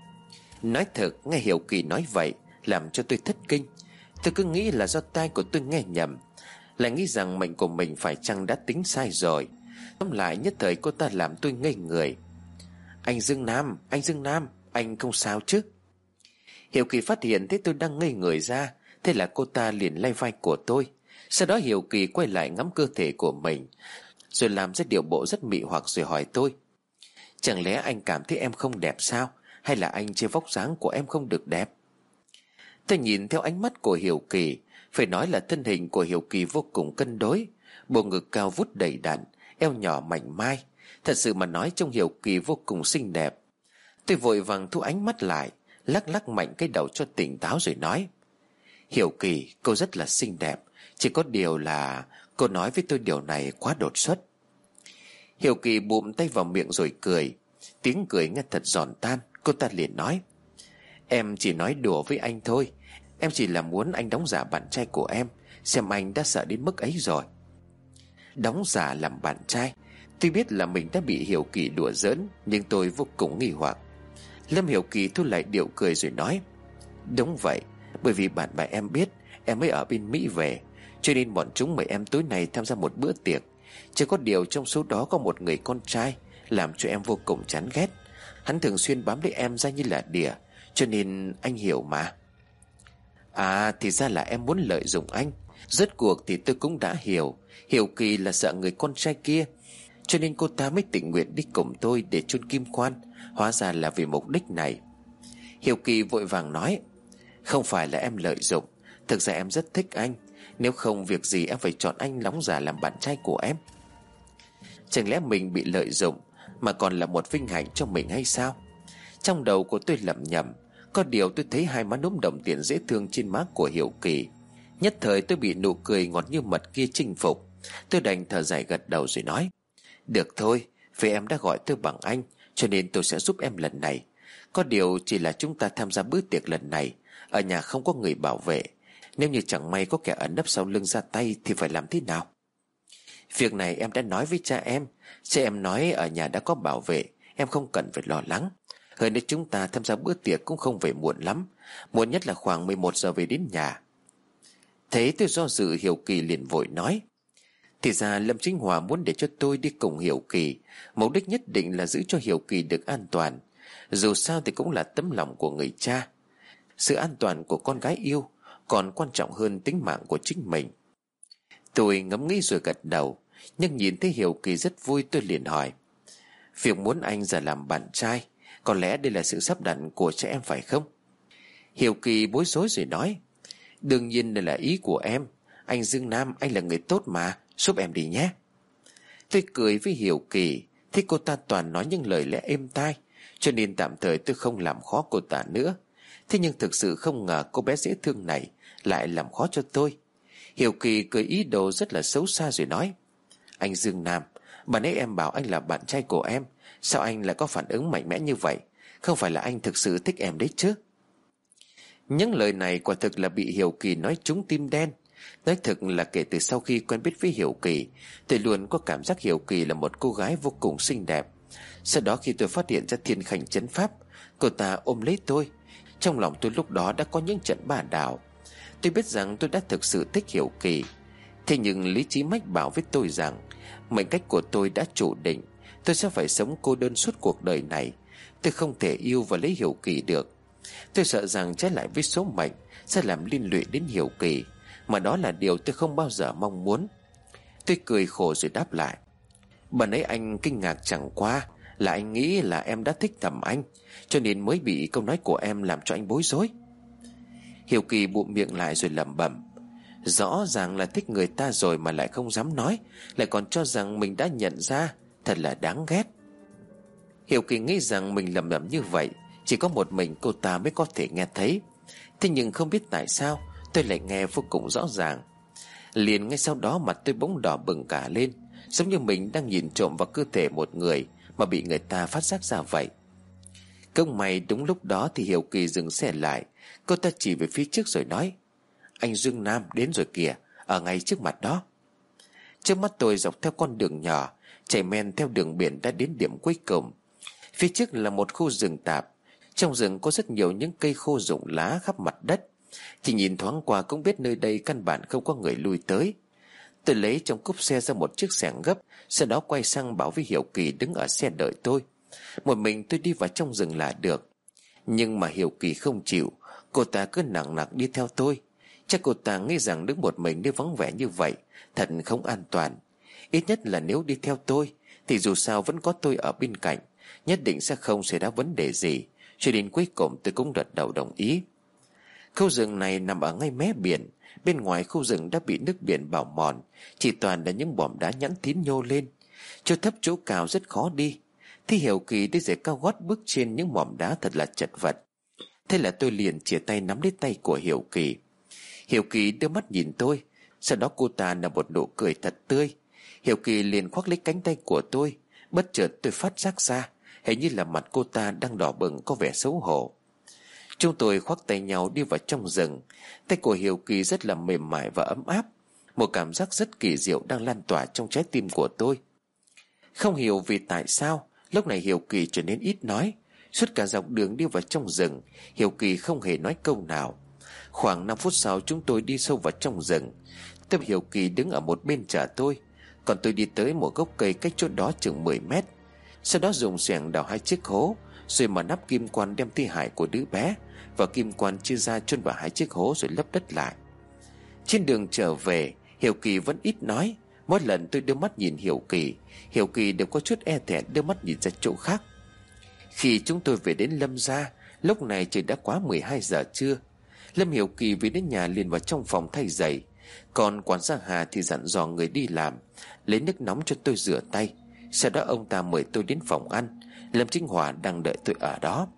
Nói thật, nghe Hiểu Kỳ nói vậy làm cho tôi thất kinh. Tôi cứ nghĩ là do tai của tôi nghe nhầm, lại nghĩ rằng mệnh của mình phải chăng đã tính sai rồi. Tóm lại nhất thời cô ta làm tôi ngây người. Anh Dương Nam, anh Dương Nam, anh không sao chứ? Hiểu Kỳ phát hiện thấy tôi đang ngây người ra, thế là cô ta liền lay vai của tôi. Sau đó Hiểu Kỳ quay lại ngắm cơ thể của mình, rồi làm ra điệu bộ rất mị hoặc rồi hỏi tôi: Chẳng lẽ anh cảm thấy em không đẹp sao? Hay là anh chê vóc dáng của em không được đẹp? Tôi nhìn theo ánh mắt của Hiểu Kỳ, phải nói là thân hình của Hiểu Kỳ vô cùng cân đối, bộ ngực cao vút đầy đặn, eo nhỏ mảnh mai. Thật sự mà nói trông Hiểu Kỳ vô cùng xinh đẹp. Tôi vội vàng thu ánh mắt lại, lắc lắc mạnh cái đầu cho tỉnh táo rồi nói: Hiểu Kỳ, cô rất là xinh đẹp, chỉ có điều là cô nói với tôi điều này quá đột xuất. Hiểu Kỳ bụm tay vào miệng rồi cười. Tiếng cười nghe thật giòn tan. Cô ta liền nói: Em chỉ nói đùa với anh thôi, em chỉ là muốn anh đóng giả bạn trai của em, xem anh đã sợ đến mức ấy rồi. Đóng giả làm bạn trai? Tuy biết là mình đã bị Hiểu Kỳ đùa giỡn, nhưng tôi vô cùng nghi hoặc. Lâm Hiểu Kỳ thu lại điệu cười rồi nói: Đúng vậy, bởi vì bạn bè em biết em mới ở bên Mỹ về, cho nên bọn chúng mời em tối nay tham gia một bữa tiệc. Chỉ có điều trong số đó có một người con trai làm cho em vô cùng chán ghét. Hắn thường xuyên bám lấy em ra như là đỉa, cho nên anh hiểu mà. À, thì ra là em muốn lợi dụng anh. Rốt cuộc thì tôi cũng đã hiểu. Hiểu Kỳ là sợ người con trai kia, cho nên cô ta mới tình nguyện đi cùng tôi để chôn kim quan. Hóa ra là vì mục đích này. Hiểu Kỳ vội vàng nói: Không phải là em lợi dụng, thực ra em rất thích anh. Nếu không việc gì em phải chọn anh lóng giả làm bạn trai của em. Chẳng lẽ mình bị lợi dụng mà còn là một vinh hạnh cho mình hay sao? Trong đầu của tôi lẩm nhẩm. Có điều tôi thấy hai má núm đồng tiền dễ thương trên má của Hiểu Kỳ. Nhất thời tôi bị nụ cười ngọt như mật kia chinh phục. Tôi đành thở dài gật đầu rồi nói: Được thôi, vì em đã gọi tôi bằng anh, cho nên tôi sẽ giúp em lần này. Có điều chỉ là chúng ta tham gia bữa tiệc lần này ở nhà không có người bảo vệ. Nếu như chẳng may có kẻ ẩn nấp sau lưng ra tay thì phải làm thế nào? Việc này em đã nói với cha em. Cha em nói ở nhà đã có bảo vệ, em không cần phải lo lắng. Hơn nữa chúng ta tham gia bữa tiệc cũng không về muộn lắm, muộn nhất là khoảng mười một giờ về đến nhà. Thế tôi do dự, Hiểu Kỳ liền vội nói: Thì ra Lâm Chính Hòa muốn để cho tôi đi cùng Hiểu Kỳ, mục đích nhất định là giữ cho Hiểu Kỳ được an toàn. Dù sao thì cũng là tấm lòng của người cha. Sự an toàn của con gái yêu còn quan trọng hơn tính mạng của chính mình. Tôi ngẫm nghĩ rồi gật đầu. Nhưng nhìn thấy Hiểu Kỳ rất vui, tôi liền hỏi: Việc muốn anh giờ làm bạn trai, có lẽ đây là sự sắp đặt của cha em phải không? Hiểu Kỳ bối rối rồi nói: Đương nhiên đây là ý của em. Anh Dương Nam, anh là người tốt mà, giúp em đi nhé. Tôi cười với Hiểu Kỳ, thấy cô ta toàn nói những lời lẽ êm tai, cho nên tạm thời tôi không làm khó cô ta nữa. Thế nhưng thực sự không ngờ cô bé dễ thương này lại làm khó cho tôi. Hiểu Kỳ cười ý đồ rất là xấu xa rồi nói: Anh Dương Nam, bà nãy em bảo anh là bạn trai của em, sao anh lại có phản ứng mạnh mẽ như vậy? Không phải là anh thực sự thích em đấy chứ? Những lời này quả thực là bị Hiểu Kỳ nói trúng tim đen. Nói thực là kể từ sau khi quen biết với Hiểu Kỳ, tôi luôn có cảm giác Hiểu Kỳ là một cô gái vô cùng xinh đẹp. Sau đó khi tôi phát hiện ra thiên khanh chấn pháp, cô ta ôm lấy tôi. Trong lòng tôi lúc đó đã có những trận bả đảo. Tôi biết rằng tôi đã thực sự thích Hiểu Kỳ. Thế nhưng lý trí mách bảo với tôi rằng mệnh cách của tôi đã chủ định, tôi sẽ phải sống cô đơn suốt cuộc đời này. Tôi không thể yêu và lấy Hiểu Kỳ được. Tôi sợ rằng trái lại với số mệnh sẽ làm liên lụy đến Hiểu Kỳ, mà đó là điều tôi không bao giờ mong muốn. Tôi cười khổ rồi đáp lại: Bần ấy anh kinh ngạc chẳng qua là anh nghĩ là em đã thích thầm anh, cho nên mới bị câu nói của em làm cho anh bối rối. Hiểu Kỳ bụm miệng lại rồi lẩm bẩm: Rõ ràng là thích người ta rồi mà lại không dám nói, lại còn cho rằng mình đã nhận ra, thật là đáng ghét. Hiểu Kỳ nghĩ rằng mình lẩm bẩm như vậy chỉ có một mình cô ta mới có thể nghe thấy. Thế nhưng không biết tại sao tôi lại nghe vô cùng rõ ràng. Liền ngay sau đó mặt tôi bỗng đỏ bừng cả lên, giống như mình đang nhìn trộm vào cơ thể một người mà bị người ta phát giác ra vậy. Công may đúng lúc đó thì Hiểu Kỳ dừng xe lại. Cô ta chỉ về phía trước rồi nói: Anh Dương Nam đến rồi kìa, ở ngay trước mặt đó. Trước mắt tôi dọc theo con đường nhỏ chạy men theo đường biển đã đến điểm cuối cùng. Phía trước là một khu rừng tạp. Trong rừng có rất nhiều những cây khô rụng lá khắp mặt đất. Chỉ nhìn thoáng qua cũng biết nơi đây căn bản không có người lui tới. Tôi lấy trong cốp xe ra một chiếc xẻng gấp, sau đó quay sang bảo với Hiểu Kỳ đứng ở xe đợi tôi. Một mình tôi đi vào trong rừng là được. Nhưng mà Hiểu Kỳ không chịu. Cô ta cứ nặng nặc đi theo tôi. Chắc cô ta nghĩ rằng đứng một mình đi vắng vẻ như vậy thật không an toàn. Ít nhất là nếu đi theo tôi thì dù sao vẫn có tôi ở bên cạnh, nhất định sẽ không xảy ra vấn đề gì. Cho đến cuối cùng tôi cũng gật đầu đồng ý. Khu rừng này nằm ở ngay mé biển. Bên ngoài khu rừng đã bị nước biển bào mòn, chỉ toàn là những bòm đá nhẵn thín nhô lên. Chỗ thấp chỗ cao rất khó đi. Thì Hiểu Kỳ đi giày cao gót bước trên những mỏm đá thật là chật vật. Thế là tôi liền chìa tay nắm lấy tay của Hiểu Kỳ. Hiểu Kỳ đưa mắt nhìn tôi, sau đó cô ta nở một nụ cười thật tươi. Hiểu Kỳ liền khoác lấy cánh tay của tôi. Bất chợt tôi phát giác ra hình như là mặt cô ta đang đỏ bừng, có vẻ xấu hổ. Chúng tôi khoác tay nhau đi vào trong rừng. Tay của Hiểu Kỳ rất là mềm mại và ấm áp. Một cảm giác rất kỳ diệu đang lan tỏa trong trái tim của tôi. Không hiểu vì tại sao lúc này Hiểu Kỳ trở nên ít nói. Suốt cả dọc đường đi vào trong rừng, Hiểu Kỳ không hề nói câu nào. Khoảng năm phút sau chúng tôi đi sâu vào trong rừng. Tâm Hiểu Kỳ đứng ở một bên chờ tôi, còn tôi đi tới một gốc cây cách chỗ đó chừng mười mét. Sau đó dùng xẻng đào hai chiếc hố, rồi mở nắp kim quan đem thi hài của đứa bé và kim quan chia ra chôn vào hai chiếc hố rồi lấp đất lại. Trên đường trở về, Hiểu Kỳ vẫn ít nói. Mỗi lần tôi đưa mắt nhìn Hiểu Kỳ, Hiểu Kỳ đều có chút e thẹn đưa mắt nhìn ra chỗ khác. Khi chúng tôi về đến Lâm gia, lúc này trời đã quá mười hai giờ trưa. Lâm Hiểu Kỳ về đến nhà liền vào trong phòng thay giày. Còn quản gia Hà thì dặn dò người đi làm lấy nước nóng cho tôi rửa tay. Sau đó ông ta mời tôi đến phòng ăn. Lâm Chính Hòa đang đợi tôi ở đó.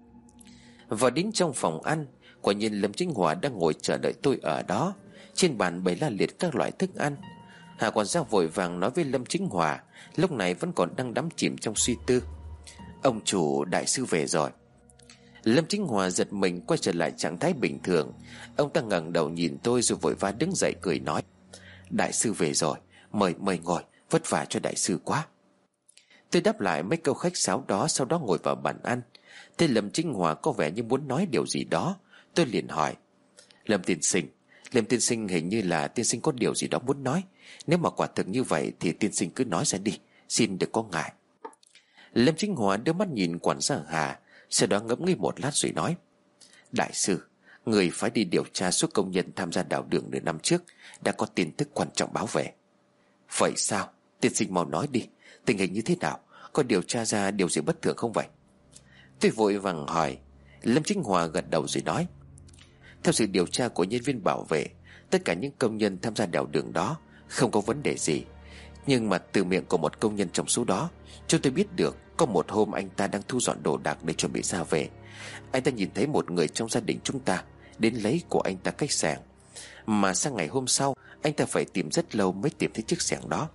Vào đến trong phòng ăn, quả nhiên Lâm Chính Hòa đang ngồi chờ đợi tôi ở đó. Trên bàn bày la liệt các loại thức ăn. Hà quản gia vội vàng nói với Lâm Chính Hòa, lúc này vẫn còn đang đắm chìm trong suy tư: ông chủ, đại sư về rồi. Lâm Chính Hòa giật mình quay trở lại trạng thái bình thường. Ông ta ngẩng đầu nhìn tôi rồi vội vã đứng dậy cười nói: đại sư về rồi, mời mời ngồi, vất vả cho đại sư quá. Tôi đáp lại mấy câu khách sáo đó, sau đó ngồi vào bàn ăn. Thế Lâm Chính Hòa có vẻ như muốn nói điều gì đó. Tôi liền hỏi: Lâm tiên sinh, Lâm tiên sinh hình như là tiên sinh có điều gì đó muốn nói. Nếu mà quả thực như vậy thì tiên sinh cứ nói ra đi, xin đừng có ngại. Lâm Chính Hòa đưa mắt nhìn quản gia Hà, sau đó ngẫm nghĩ một lát rồi nói: đại sư, người phải đi điều tra số công nhân tham gia đào đường nửa năm trước đã có tin tức quan trọng báo về. Vậy sao? Tiên sinh mau nói đi, tình hình như thế nào? Có điều tra ra điều gì bất thường không vậy? Tôi vội vàng hỏi. Lâm Chính Hòa gật đầu rồi nói: theo sự điều tra của nhân viên bảo vệ, tất cả những công nhân tham gia đào đường đó không có vấn đề gì. Nhưng mà từ miệng của một công nhân trong số đó, chúng tôi biết được có một hôm anh ta đang thu dọn đồ đạc để chuẩn bị ra về. Anh ta nhìn thấy một người trong gia đình chúng ta đến lấy của anh ta cách xẻng. Mà sang ngày hôm sau, anh ta phải tìm rất lâu mới tìm thấy chiếc xẻng đó.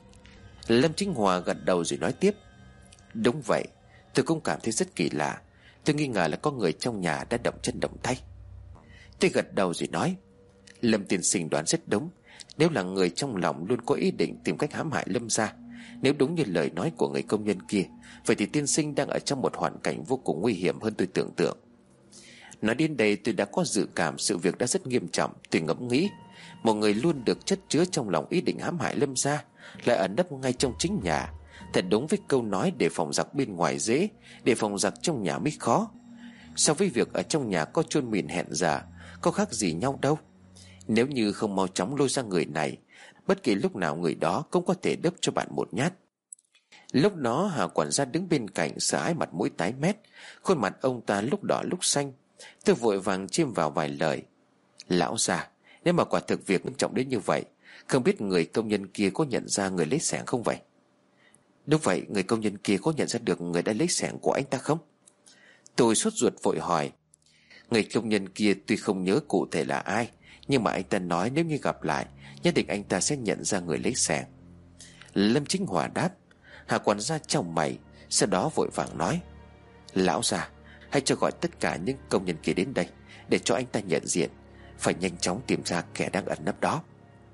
Lâm Chính Hòa gật đầu rồi nói tiếp: đúng vậy, tôi cũng cảm thấy rất kỳ lạ. Tôi nghi ngờ là có người trong nhà đã động chân động tay. Tôi gật đầu rồi nói: Lâm tiên sinh đoán rất đúng. Nếu là người trong lòng luôn có ý định tìm cách hãm hại Lâm gia, nếu đúng như lời nói của người công nhân kia, vậy thì tiên sinh đang ở trong một hoàn cảnh vô cùng nguy hiểm hơn tôi tưởng tượng. Nói đến đây tôi đã có dự cảm sự việc đã rất nghiêm trọng. Tôi ngẫm nghĩ, một người luôn được chất chứa trong lòng ý định hãm hại Lâm gia lại ẩn nấp ngay trong chính nhà. Thật đúng với câu nói để phòng giặc bên ngoài dễ, để phòng giặc trong nhà mới khó. So với việc ở trong nhà có chôn mìn hẹn giờ, có khác gì nhau đâu. Nếu như không mau chóng lôi ra người này, bất kỳ lúc nào người đó cũng có thể đớp cho bạn một nhát. Lúc đó Hà quản gia đứng bên cạnh sợ hãi mặt mũi tái mét, khuôn mặt ông ta lúc đỏ lúc xanh. Tôi vội vàng chêm vào vài lời: lão già, nếu mà quả thực việc nghiêm trọng đến như vậy, không biết người công nhân kia có nhận ra người lấy xẻng không vậy? Đúng vậy, người công nhân kia có nhận ra được người đã lấy xẻng của anh ta không? Tôi sốt ruột vội hỏi. Người công nhân kia tuy không nhớ cụ thể là ai, nhưng mà anh ta nói nếu như gặp lại, nhất định anh ta sẽ nhận ra người lấy xẻng. Lâm Chính Hòa đáp. Hà quản gia chồng mày, sau đó vội vàng nói: lão già, hãy cho gọi tất cả những công nhân kia đến đây, để cho anh ta nhận diện. Phải nhanh chóng tìm ra kẻ đang ẩn nấp đó.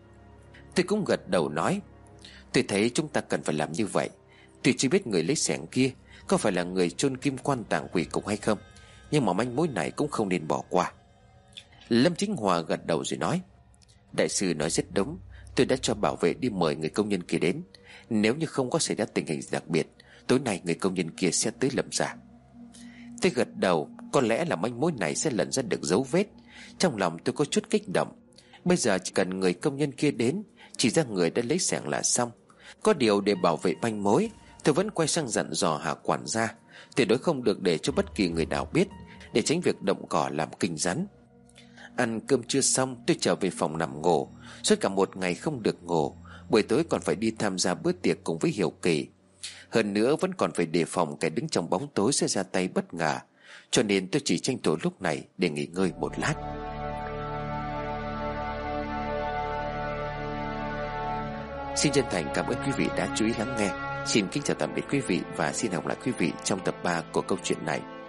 Tôi cũng gật đầu nói: tôi thấy chúng ta cần phải làm như vậy. Tuy chưa biết người lấy xẻng kia có phải là người chôn kim quan tàng quỷ cùng hay không, nhưng mà manh mối này cũng không nên bỏ qua. Lâm Chính Hòa gật đầu rồi nói: đại sư nói rất đúng. Tôi đã cho bảo vệ đi mời người công nhân kia đến. Nếu như không có xảy ra tình hình đặc biệt, tối nay người công nhân kia sẽ tới Lâm gia. Tôi gật đầu. Có lẽ là manh mối này sẽ lần ra được dấu vết. Trong lòng tôi có chút kích động. Bây giờ chỉ cần người công nhân kia đến, chỉ ra người đã lấy xẻng là xong. Có điều để bảo vệ manh mối, tôi vẫn quay sang dặn dò Hà quản gia tuyệt đối không được để cho bất kỳ người nào biết, để tránh việc động cỏ làm kinh rắn. Ăn cơm trưa xong, tôi trở về phòng nằm ngủ. Suốt cả một ngày không được ngủ. Buổi tối còn phải đi tham gia bữa tiệc cùng với Hiểu Kỳ. Hơn nữa vẫn còn phải đề phòng kẻ đứng trong bóng tối sẽ ra tay bất ngờ. Cho nên tôi chỉ tranh thủ lúc này để nghỉ ngơi một lát. Xin chân thành cảm ơn quý vị đã chú ý lắng nghe. Xin kính chào tạm biệt quý vị và xin hẹn gặp lại quý vị trong tập ba của câu chuyện này.